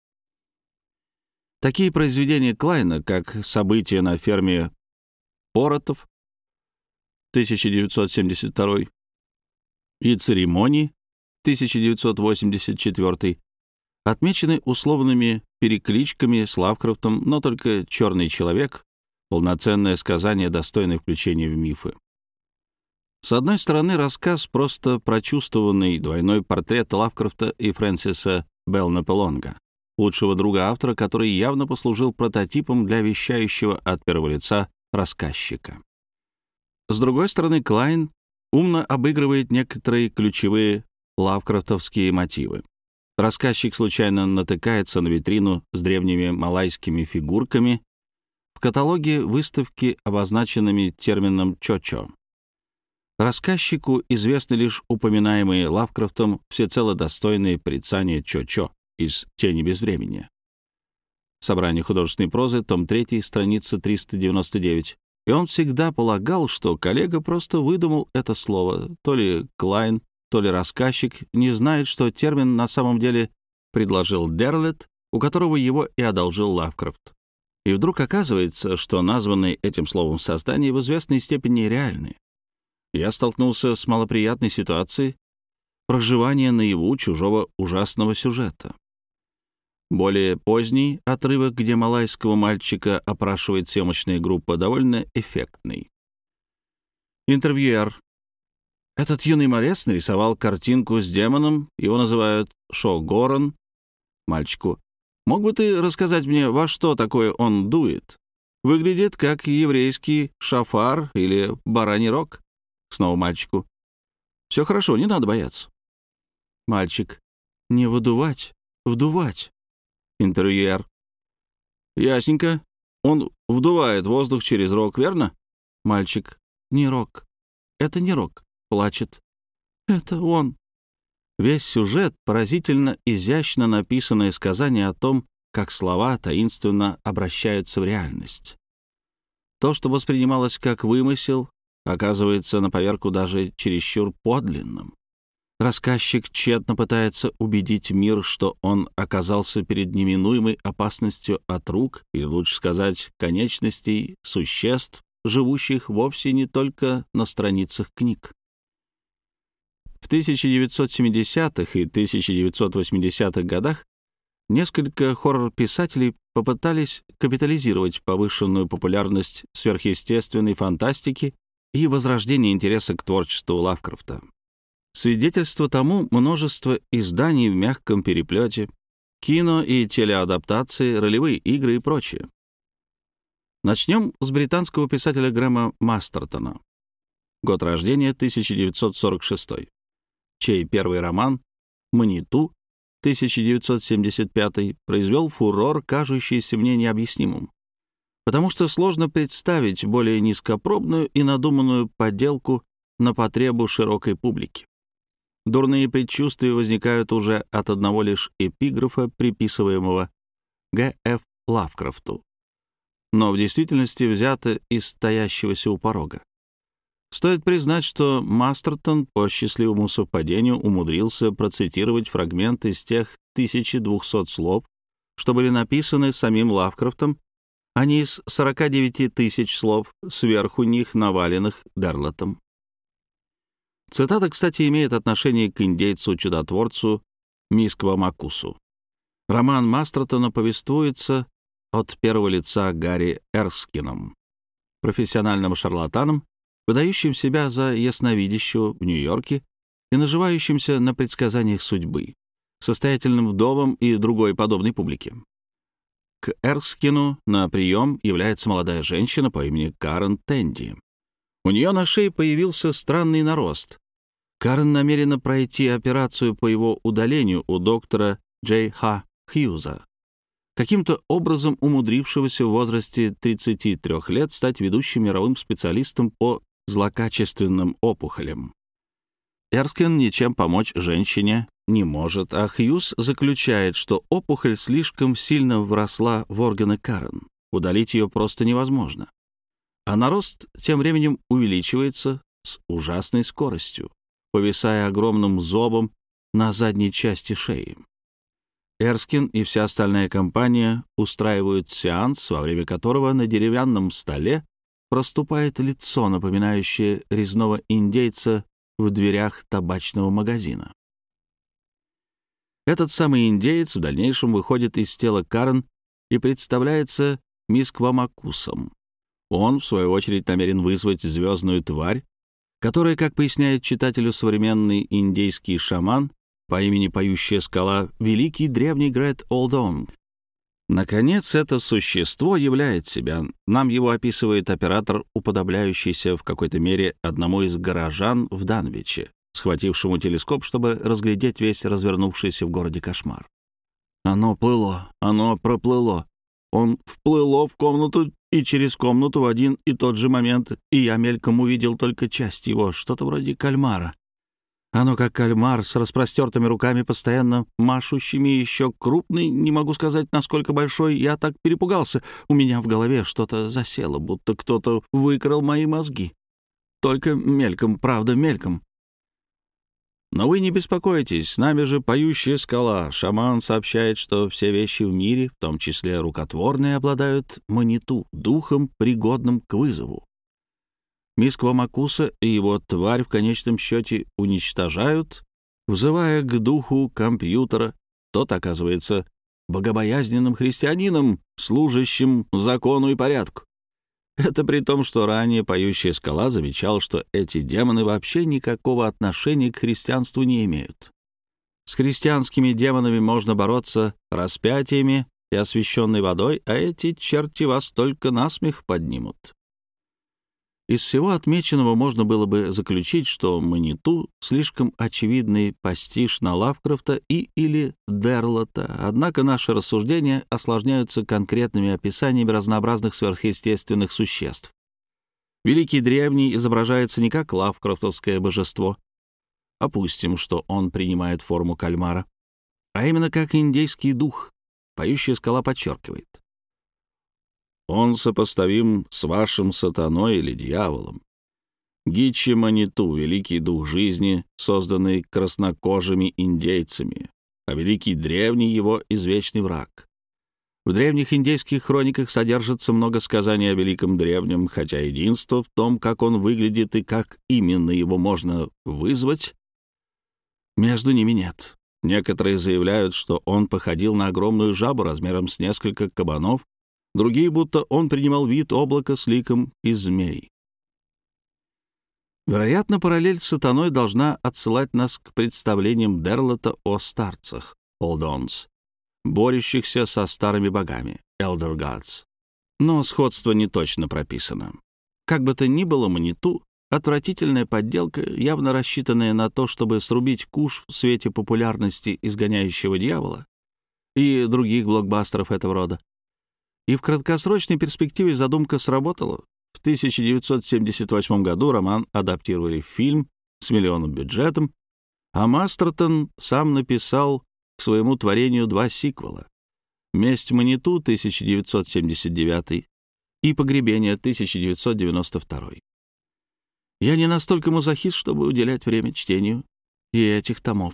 Такие произведения Клайна, как «События на ферме Поротов» тысяча девятьсот семьдесят второй и «Церемонии» тысяча девятьсот восемьдесят четвёртый, отмечены условными перекличками с Лавкрафтом, но только «Черный человек» — полноценное сказание, достойное включения в мифы. С одной стороны, рассказ — просто прочувствованный двойной портрет Лавкрафта и Фрэнсиса Белкнапа-Лонга, лучшего друга автора, который явно послужил прототипом для вещающего от первого лица рассказчика. С другой стороны, Клайн умно обыгрывает некоторые ключевые лавкрафтовские мотивы. Рассказчик случайно натыкается на витрину с древними малайскими фигурками в каталоге выставки, обозначенными термином «чочо». Рассказчику известны лишь упоминаемые Лавкрафтом всецело достойные порицания чо-чо из «Тени безвременья». Собрание художественной прозы, том три, страница триста девяносто девять. И он всегда полагал, что коллега просто выдумал это слово. То ли Клайн, то ли рассказчик не знает, что термин на самом деле предложил Дерлет, у которого его и одолжил Лавкрафт. И вдруг оказывается, что названные этим словом создания в известной степени реальны. я столкнулся с малоприятной ситуацией проживания наяву чужого ужасного сюжета. Более поздний отрывок, где малайского мальчика опрашивает съемочная группа, довольно эффектный. Интервьюер. Этот юный малец нарисовал картинку с демоном, его называют Шо-Горан. Мальчику. Мог бы ты рассказать мне, во что такое он дует? Выглядит как еврейский шафар или бараний рог. Снова мальчику. Все хорошо, не надо бояться. Мальчик. Не выдувать, вдувать. Интервьюер. Ясненько. Он вдувает воздух через рог, верно? Мальчик. Не рог. Это не рог. Плачет. Это он. Весь сюжет — поразительно изящно написанное сказание о том, как слова таинственно обращаются в реальность. То, что воспринималось как вымысел, оказывается на поверку даже чересчур подлинным. Рассказчик тщетно пытается убедить мир, что он оказался перед неминуемой опасностью от рук, или лучше сказать, конечностей существ, живущих вовсе не только на страницах книг. В тысяча девятьсот семидесятых и тысяча девятьсот восьмидесятых годах несколько хоррор-писателей попытались капитализировать повышенную популярность сверхъестественной фантастики и возрождение интереса к творчеству Лавкрафта. Свидетельство тому множество изданий в мягком переплете, кино и телеадаптации, ролевые игры и прочее. Начнем с британского писателя Грэма Мастертона. Год рождения тысяча девятьсот сорок шестой, чей первый роман «Маниту» тысяча девятьсот семьдесят пятый произвел фурор, кажущийся мне необъяснимым, потому что сложно представить более низкопробную и надуманную подделку на потребу широкой публики. Дурные предчувствия возникают уже от одного лишь эпиграфа, приписываемого Г Ф Лавкрафту, но в действительности взято из стоящегося у порога. Стоит признать, что Мастертон по счастливому совпадению умудрился процитировать фрагмент из тех тысячи двухсот слов, что были написаны самим Лавкрафтом, а не из сорока девяти тысяч слов, сверху них наваленных Дарлотом. Цитата, кстати, имеет отношение к индейцу-чудотворцу Мисквамакусу. Роман Мастертона повествуется от первого лица Гарри Эрскином, профессиональным шарлатаном, выдающим себя за ясновидящего в Нью-Йорке и наживающимся на предсказаниях судьбы, состоятельным вдовам и другой подобной публике. К Эрскину на прием является молодая женщина по имени Карен Тенди. У нее на шее появился странный нарост. Карен намерена пройти операцию по его удалению у доктора Джей Ха Хьюза, каким-то образом умудрившегося в возрасте тридцати трёх лет стать ведущим мировым специалистом по злокачественным опухолям. Эрскин ничем помочь женщине не может, а Хьюз заключает, что опухоль слишком сильно вросла в органы Карен. Удалить ее просто невозможно. А нарост тем временем увеличивается с ужасной скоростью, повисая огромным зобом на задней части шеи. Эрскин и вся остальная компания устраивают сеанс, во время которого на деревянном столе проступает лицо, напоминающее резного индейца в дверях табачного магазина. Этот самый индеец в дальнейшем выходит из тела Карен и представляется Мисквамакусом. Он, в свою очередь, намерен вызвать звездную тварь, которая, как поясняет читателю современный индейский шаман по имени Поющая скала, великий древний Грет Олдон. Наконец, это существо являет себя. Нам его описывает оператор, уподобляющийся в какой-то мере одному из горожан в Данвиче, схватившему телескоп, чтобы разглядеть весь развернувшийся в городе кошмар. Оно плыло, оно проплыло. Он вплыло в комнату и через комнату в один и тот же момент, и я мельком увидел только часть его, что-то вроде кальмара. Оно как кальмар с распростертыми руками, постоянно машущими, еще крупный, не могу сказать, насколько большой, я так перепугался. У меня в голове что-то засело, будто кто-то выкрал мои мозги. Только мельком, правда, мельком. Но вы не беспокойтесь, с нами же Поющая скала. Шаман сообщает, что все вещи в мире, в том числе рукотворные, обладают маниту, духом, пригодным к вызову. Мисквамакуса и его тварь в конечном счете уничтожают, взывая к духу компьютера. Тот оказывается богобоязненным христианином, служащим закону и порядку. Это при том, что ранее поющая скала замечал, что эти демоны вообще никакого отношения к христианству не имеют. С христианскими демонами можно бороться распятиями и освященной водой, а эти черти вас только насмех поднимут. Из всего отмеченного можно было бы заключить, что Маниту — слишком очевидный пастиш на Лавкрафта и или Дерлота, однако наши рассуждения осложняются конкретными описаниями разнообразных сверхъестественных существ. Великий Древний изображается не как лавкрафтовское божество, опустим, что он принимает форму кальмара, а именно как индейский дух, поющая скала подчеркивает. Он сопоставим с вашим сатаной или дьяволом. Гичи Маниту — великий дух жизни, созданный краснокожими индейцами, а великий древний — его извечный враг. В древних индейских хрониках содержится много сказаний о великом древнем, хотя единство в том, как он выглядит и как именно его можно вызвать, между ними нет. Некоторые заявляют, что он походил на огромную жабу размером с несколько кабанов, другие, будто он принимал вид облака с ликом из змей. Вероятно, параллель с сатаной должна отсылать нас к представлениям Дерлота о старцах, Old Ones, борющихся со старыми богами, Elder Gods. Но сходство не точно прописано. Как бы то ни было, Маниту — отвратительная подделка, явно рассчитанная на то, чтобы срубить куш в свете популярности «Изгоняющего дьявола» и других блокбастеров этого рода. И в краткосрочной перспективе задумка сработала. В тысяча девятьсот семьдесят восьмом году роман адаптировали в фильм с миллионным бюджетом, а Мастертон сам написал к своему творению два сиквела: «Месть Маниту» тысяча девятьсот семьдесят девятый и «Погребение» тысяча девятьсот девяносто второй. Я не настолько мазохист, чтобы уделять время чтению и этих томов.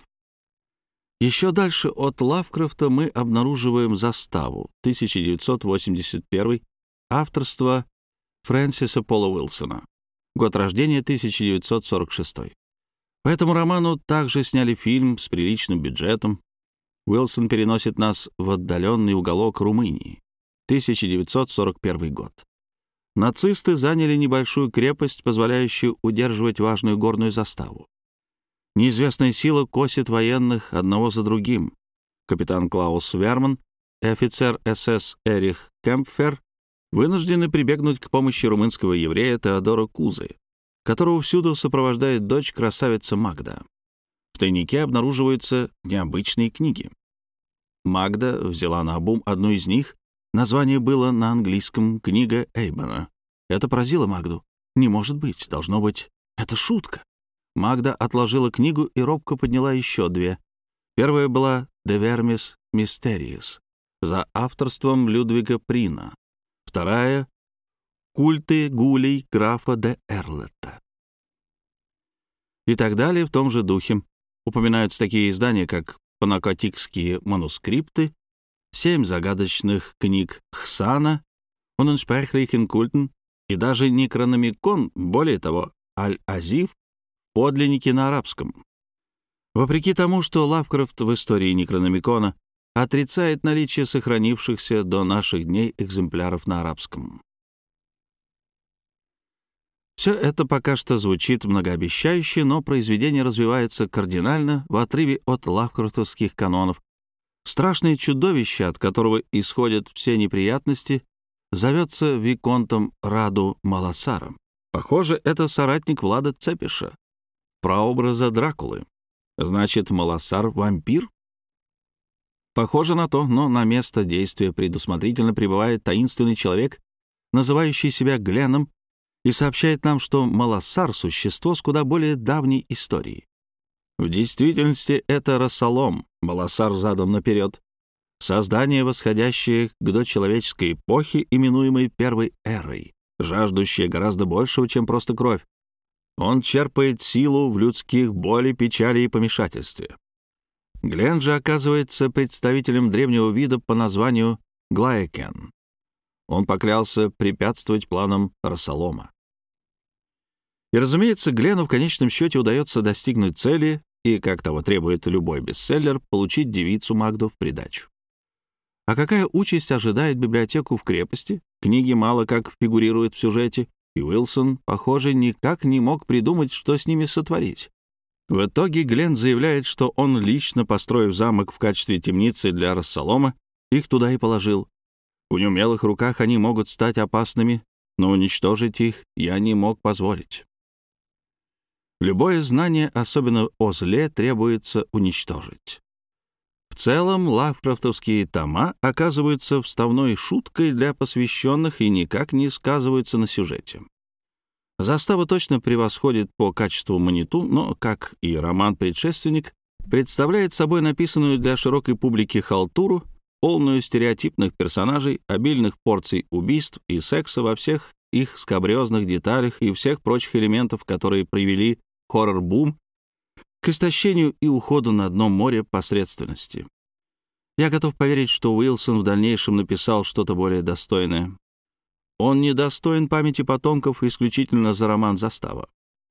Еще дальше от Лавкрафта мы обнаруживаем «Заставу» тысяча девятьсот восемьдесят первый, авторство Фрэнсиса Пола Уилсона, год рождения тысяча девятьсот сорок шестой. По этому роману также сняли фильм с приличным бюджетом. Уилсон переносит нас в отдаленный уголок Румынии, тысяча девятьсот сорок первый год. Нацисты заняли небольшую крепость, позволяющую удерживать важную горную заставу. Неизвестная сила косит военных одного за другим. Капитан Клаус Верман и офицер эс эс Эрих Кемпфер вынуждены прибегнуть к помощи румынского еврея Теодора Кузы, которого всюду сопровождает дочь красавица Магда. В тайнике обнаруживаются необычные книги. Магда взяла наобум одну из них. Название было на английском «Книга Эйбона». Это поразило Магду. Не может быть, должно быть, это шутка. Магда отложила книгу и робко подняла еще две. Первая была «De Vermis Mysteriis» за авторством Людвига Прина. Вторая — «Культы гулей графа де Эрлетта». И так далее в том же духе. Упоминаются такие издания, как «Панакотикские манускрипты», «Семь загадочных книг Хсана», «Unensprechlichen Kulten» и даже «Некрономикон», более того, «Аль-Азив», подлинники на арабском. Вопреки тому, что Лавкрафт в истории Некрономикона отрицает наличие сохранившихся до наших дней экземпляров на арабском. Все это пока что звучит многообещающе, но произведение развивается кардинально в отрыве от лавкрафтовских канонов. Страшное чудовище, от которого исходят все неприятности, зовется виконтом Раду Маласаром. Похоже, это соратник Влада Цепиша, прообраза Дракулы. Значит, Маласар — вампир? Похоже на то, но на место действия предусмотрительно прибывает таинственный человек, называющий себя Гленном, и сообщает нам, что Маласар — существо с куда более давней историей. В действительности это Рассалом, Маласар задом наперед, создание, восходящее к дочеловеческой эпохе, именуемой Первой Эрой, жаждущее гораздо большего, чем просто кровь. Он черпает силу в людских боли, печали и помешательстве. Глен же оказывается представителем древнего вида по названию Глаекен. Он поклялся препятствовать планам Рассалома. И, разумеется, Глену в конечном счете удается достигнуть цели и, как того требует любой бестселлер, получить девицу Магду в придачу. А какая участь ожидает библиотеку в крепости? Книги мало как фигурируют в сюжете, и Уилсон, похоже, никак не мог придумать, что с ними сотворить. В итоге Глен заявляет, что он, лично построив замок в качестве темницы для Рассалома, их туда и положил. В неумелых руках они могут стать опасными, но уничтожить их я не мог позволить. Любое знание, особенно о зле, требуется уничтожить. В целом, лавкрафтовские тома оказываются вставной шуткой для посвященных и никак не сказываются на сюжете. Застава точно превосходит по качеству Маниту, но, как и роман-предшественник, представляет собой написанную для широкой публики халтуру, полную стереотипных персонажей, обильных порций убийств и секса во всех их скабрезных деталях и всех прочих элементов, которые привели хоррор-бум к истощению и уходу на дно моря посредственности. Я готов поверить, что Уилсон в дальнейшем написал что-то более достойное. Он недостоин памяти потомков исключительно за роман «Застава».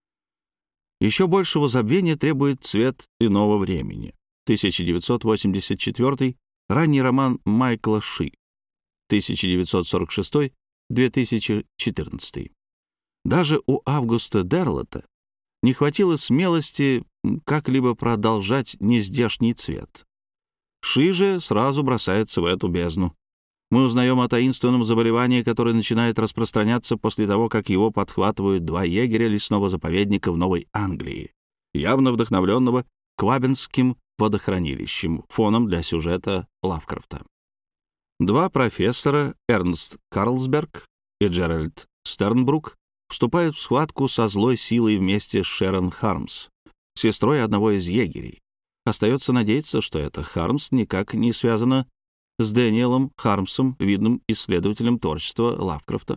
Еще большего забвения требует «Цвет иного времени» тысяча девятьсот восемьдесят четвёртый, ранний роман Майкла Ши тысяча девятьсот сорок шестой — две тысячи четырнадцатый. Даже у Августа Дерлота не хватило смелости как-либо продолжать нездешний цвет. Ши же сразу бросается в эту бездну. Мы узнаем о таинственном заболевании, которое начинает распространяться после того, как его подхватывают два егеря лесного заповедника в Новой Англии, явно вдохновленного Квабенским водохранилищем, фоном для сюжета Лавкрафта. Два профессора, Эрнст Карлсберг и Джеральд Стернбрук, вступают в схватку со злой силой вместе с Шерон Хармс, сестрой одного из егерей. Остается надеяться, что эта Хармс никак не связана с Дэниелом Хармсом, видным исследователем творчества Лавкрафта.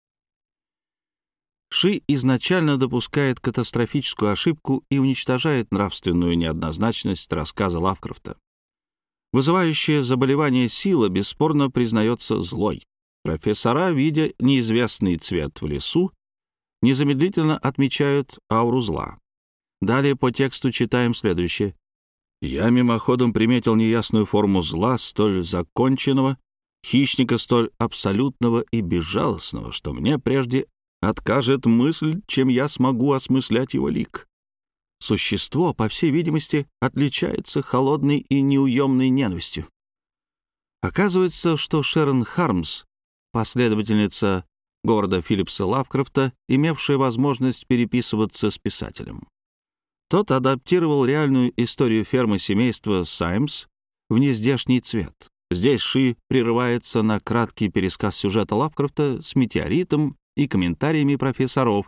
Ши изначально допускает катастрофическую ошибку и уничтожает нравственную неоднозначность рассказа Лавкрафта. Вызывающее заболевание сила бесспорно признается злой. Профессора, видя неизвестный цвет в лесу, незамедлительно отмечают ауру зла. Далее по тексту читаем следующее. «Я мимоходом приметил неясную форму зла, столь законченного, хищника столь абсолютного и безжалостного, что мне прежде откажет мысль, чем я смогу осмыслять его лик. Существо, по всей видимости, отличается холодной и неуемной ненавистью. Оказывается, что Шерон Хармс, последовательница Говарда Филлипса Лавкрафта, имевшая возможность переписываться с писателем. Тот адаптировал реальную историю фермы семейства Саймс в нездешний цвет. Здесь Ши прерывается на краткий пересказ сюжета Лавкрафта с метеоритом и комментариями профессоров.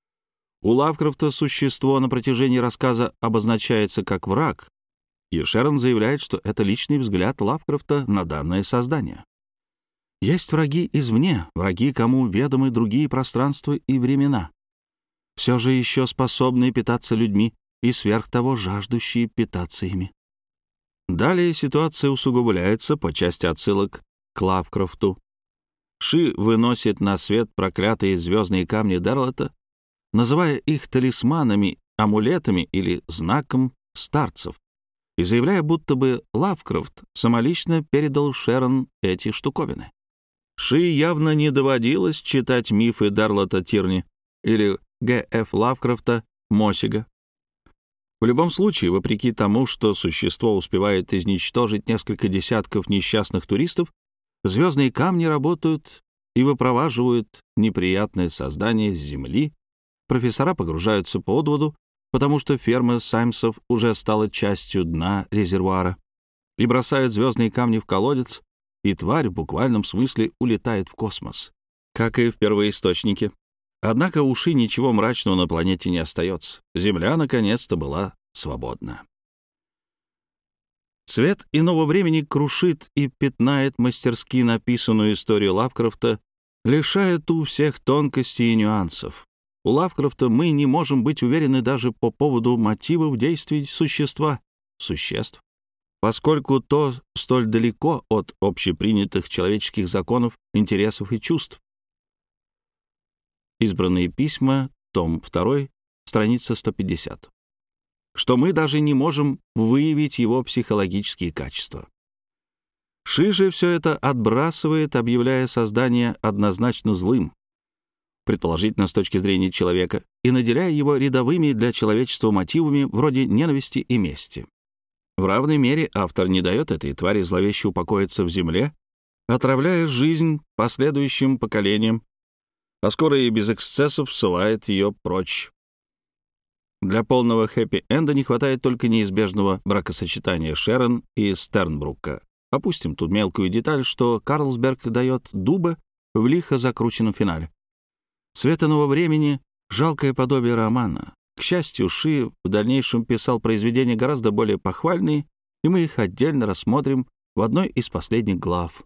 У Лавкрафта существо на протяжении рассказа обозначается как враг, и Шерон заявляет, что это личный взгляд Лавкрафта на данное создание. Есть враги извне, враги, кому ведомы другие пространства и времена, все же еще способные питаться людьми и сверх того жаждущие питаться ими. Далее ситуация усугубляется по части отсылок к Лавкрафту. Ши выносит на свет проклятые звездные камни Дерлота, называя их талисманами, амулетами или знаком старцев, и заявляя, будто бы Лавкрафт самолично передал Шерон эти штуковины. Ши явно не доводилось читать мифы Дерлота Тирни или Г Ф Лавкрафта Мосига. В любом случае, вопреки тому, что существо успевает изничтожить несколько десятков несчастных туристов, звездные камни работают и выпроваживают неприятное создание с земли. Профессора погружаются под воду, потому что ферма Саймсов уже стала частью дна резервуара, и бросают звездные камни в колодец, и тварь в буквальном смысле улетает в космос, как и в первоисточнике. Однако у Ши ничего мрачного на планете не остается. Земля наконец-то была свободна. Цвет иного времени крушит и пятнает мастерски написанную историю Лавкрафта, лишая ту всех тонкостей и нюансов. У Лавкрафта мы не можем быть уверены даже по поводу мотивов действий существа, существ, поскольку то столь далеко от общепринятых человеческих законов, интересов и чувств. Избранные письма, том два, страница сто пятьдесят, что мы даже не можем выявить его психологические качества. Ши же все это отбрасывает, объявляя создание однозначно злым, предположительно с точки зрения человека, и наделяя его рядовыми для человечества мотивами вроде ненависти и мести. В равной мере автор не дает этой твари зловеще упокоиться в земле, отравляя жизнь последующим поколениям, а скоро и без эксцессов ссылает ее прочь. Для полного хэппи-энда не хватает только неизбежного бракосочетания Шерон и Стернбрука. Опустим тут мелкую деталь, что Карлсберг дает дуба в лихо закрученном финале. «Свет иного времени» — жалкое подобие романа. К счастью, Ши в дальнейшем писал произведения гораздо более похвальные, и мы их отдельно рассмотрим в одной из последних глав.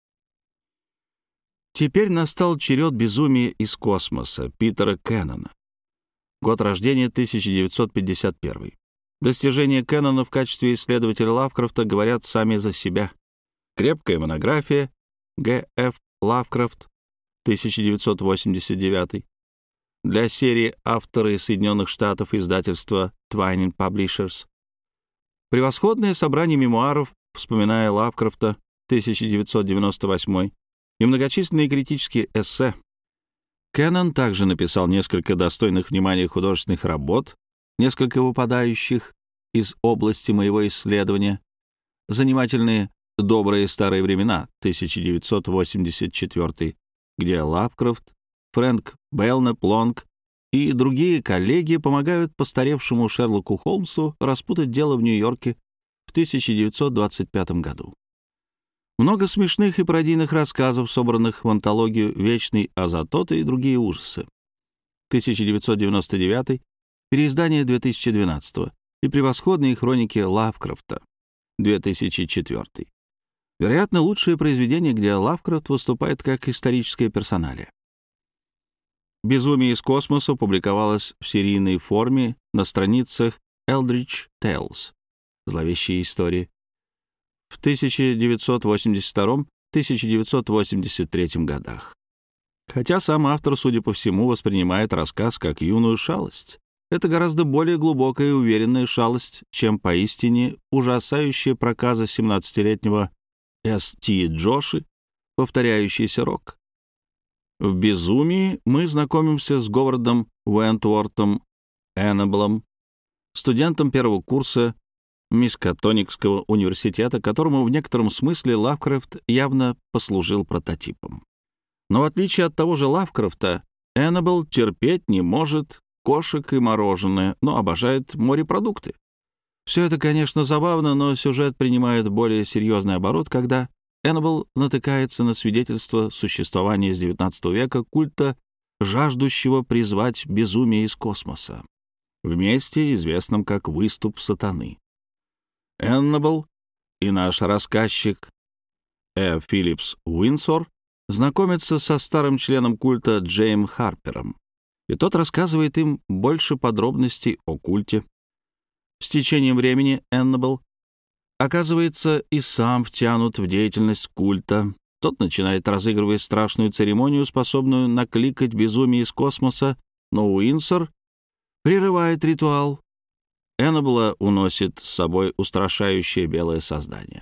Теперь настал черед безумия из космоса Питера Кеннона. Год рождения тысяча девятьсот пятьдесят первый. Достижения Кеннона в качестве исследователя Лавкрафта говорят сами за себя. Крепкая монография Г Ф Лавкрафт, тысяча девятьсот восемьдесят девятый. Для серии авторы Соединенных Штатов издательства Twining Publishers. Превосходное собрание мемуаров, вспоминая Лавкрафта, тысяча девятьсот девяносто восьмой, и многочисленные критические эссе. Кеннон также написал несколько достойных внимания художественных работ, несколько выпадающих из области моего исследования, занимательные «Добрые старые времена» тысяча девятьсот восемьдесят четвёртый, где Лавкрафт, Фрэнк Белнеп Лонг и другие коллеги помогают постаревшему Шерлоку Холмсу распутать дело в Нью-Йорке в тысяча девятьсот двадцать пятом году. Много смешных и пародийных рассказов, собранных в антологию «Вечный Азатот» и другие ужасы. тысяча девятьсот девяносто девятый, переиздание две тысячи двенадцатого и превосходные хроники Лавкрафта, две тысячи четвёртый. Вероятно, лучшее произведение, где Лавкрафт выступает как историческое персоналия. «Безумие из космоса» публиковалось в серийной форме на страницах Eldritch Tales, зловещие истории, в тысяча девятьсот восемьдесят втором — тысяча девятьсот восемьдесят третьем годах. Хотя сам автор, судя по всему, воспринимает рассказ как юную шалость. Это гораздо более глубокая и уверенная шалость, чем поистине ужасающая проказа семнадцатилетнего С Т Джоши, повторяющийся рок. В «Безумии» мы знакомимся с Говардом Уэнтвортом Эннеблом, студентом первого курса Мискатоникского университета, которому в некотором смысле Лавкрафт явно послужил прототипом. Но в отличие от того же Лавкрафта, Эннебл терпеть не может кошек и мороженое, но обожает морепродукты. Все это, конечно, забавно, но сюжет принимает более серьезный оборот, когда Эннебл натыкается на свидетельство существования с девятнадцатого века культа, жаждущего призвать безумие из космоса, в месте, известном как «Выступ сатаны». Эннебл и наш рассказчик Э. Филлипс Уинсор знакомятся со старым членом культа Джейм Харпером, и тот рассказывает им больше подробностей о культе. С течением времени Эннебл оказывается и сам втянут в деятельность культа. Тот начинает разыгрывать страшную церемонию, способную накликать безумие из космоса, но Уинсор прерывает ритуал. Эннебла уносит с собой устрашающее белое создание.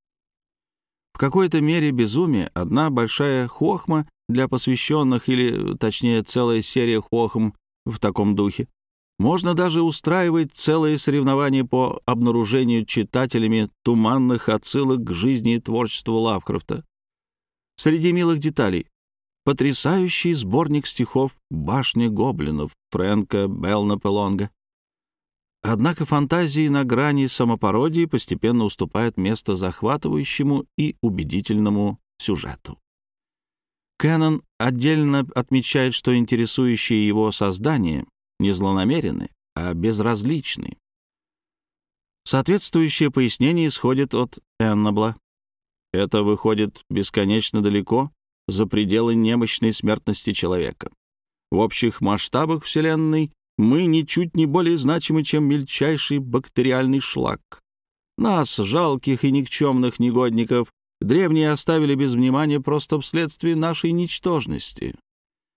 В какой-то мере безумие — одна большая хохма для посвященных, или, точнее, целая серия хохм в таком духе. Можно даже устраивать целые соревнования по обнаружению читателями туманных отсылок к жизни и творчеству Лавкрафта. Среди милых деталей — потрясающий сборник стихов «Башня гоблинов» Фрэнка Белнепа Лонга. Однако фантазии на грани самопародии постепенно уступают место захватывающему и убедительному сюжету. Кеннон отдельно отмечает, что интересующие его создания не злонамерены, а безразличны. Соответствующее пояснение исходит от Эннебла. Это выходит бесконечно далеко за пределы немощной смертности человека. В общих масштабах Вселенной мы ничуть не более значимы, чем мельчайший бактериальный шлак. Нас, жалких и никчемных негодников, древние оставили без внимания просто вследствие нашей ничтожности.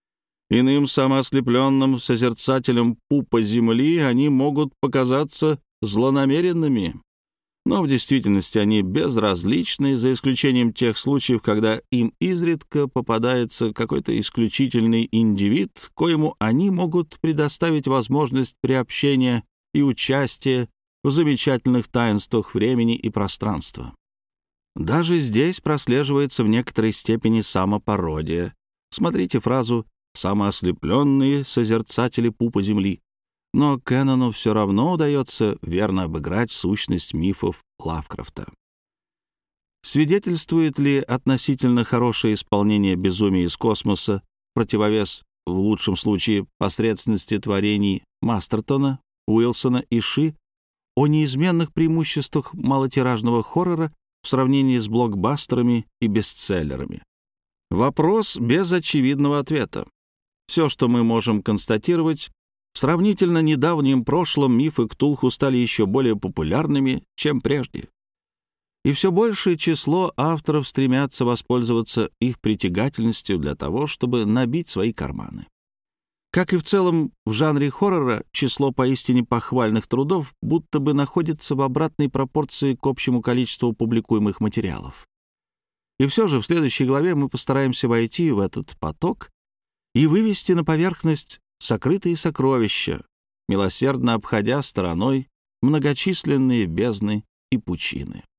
Иным самоослепленным созерцателям пупа земли они могут показаться злонамеренными, но в действительности они безразличны, за исключением тех случаев, когда им изредка попадается какой-то исключительный индивид, коему они могут предоставить возможность приобщения и участия в замечательных таинствах времени и пространства. Даже здесь прослеживается в некоторой степени самопародия. Смотрите фразу «самоослепленные созерцатели пупа земли». Но Кэнону все равно удается верно обыграть сущность мифов Лавкрафта. Свидетельствует ли относительно хорошее исполнение безумия из космоса противовес, в лучшем случае, посредственности творений Мастертона, Уилсона и Ши о неизменных преимуществах малотиражного хоррора в сравнении с блокбастерами и бестселлерами? Вопрос без очевидного ответа. Все, что мы можем констатировать, в сравнительно недавнем прошлом мифы Ктулху стали еще более популярными, чем прежде. И все большее число авторов стремятся воспользоваться их притягательностью для того, чтобы набить свои карманы. Как и в целом в жанре хоррора, число поистине похвальных трудов будто бы находится в обратной пропорции к общему количеству публикуемых материалов. И все же в следующей главе мы постараемся войти в этот поток и вывести на поверхность сокрытые сокровища, милосердно обходя стороной многочисленные бездны и пучины.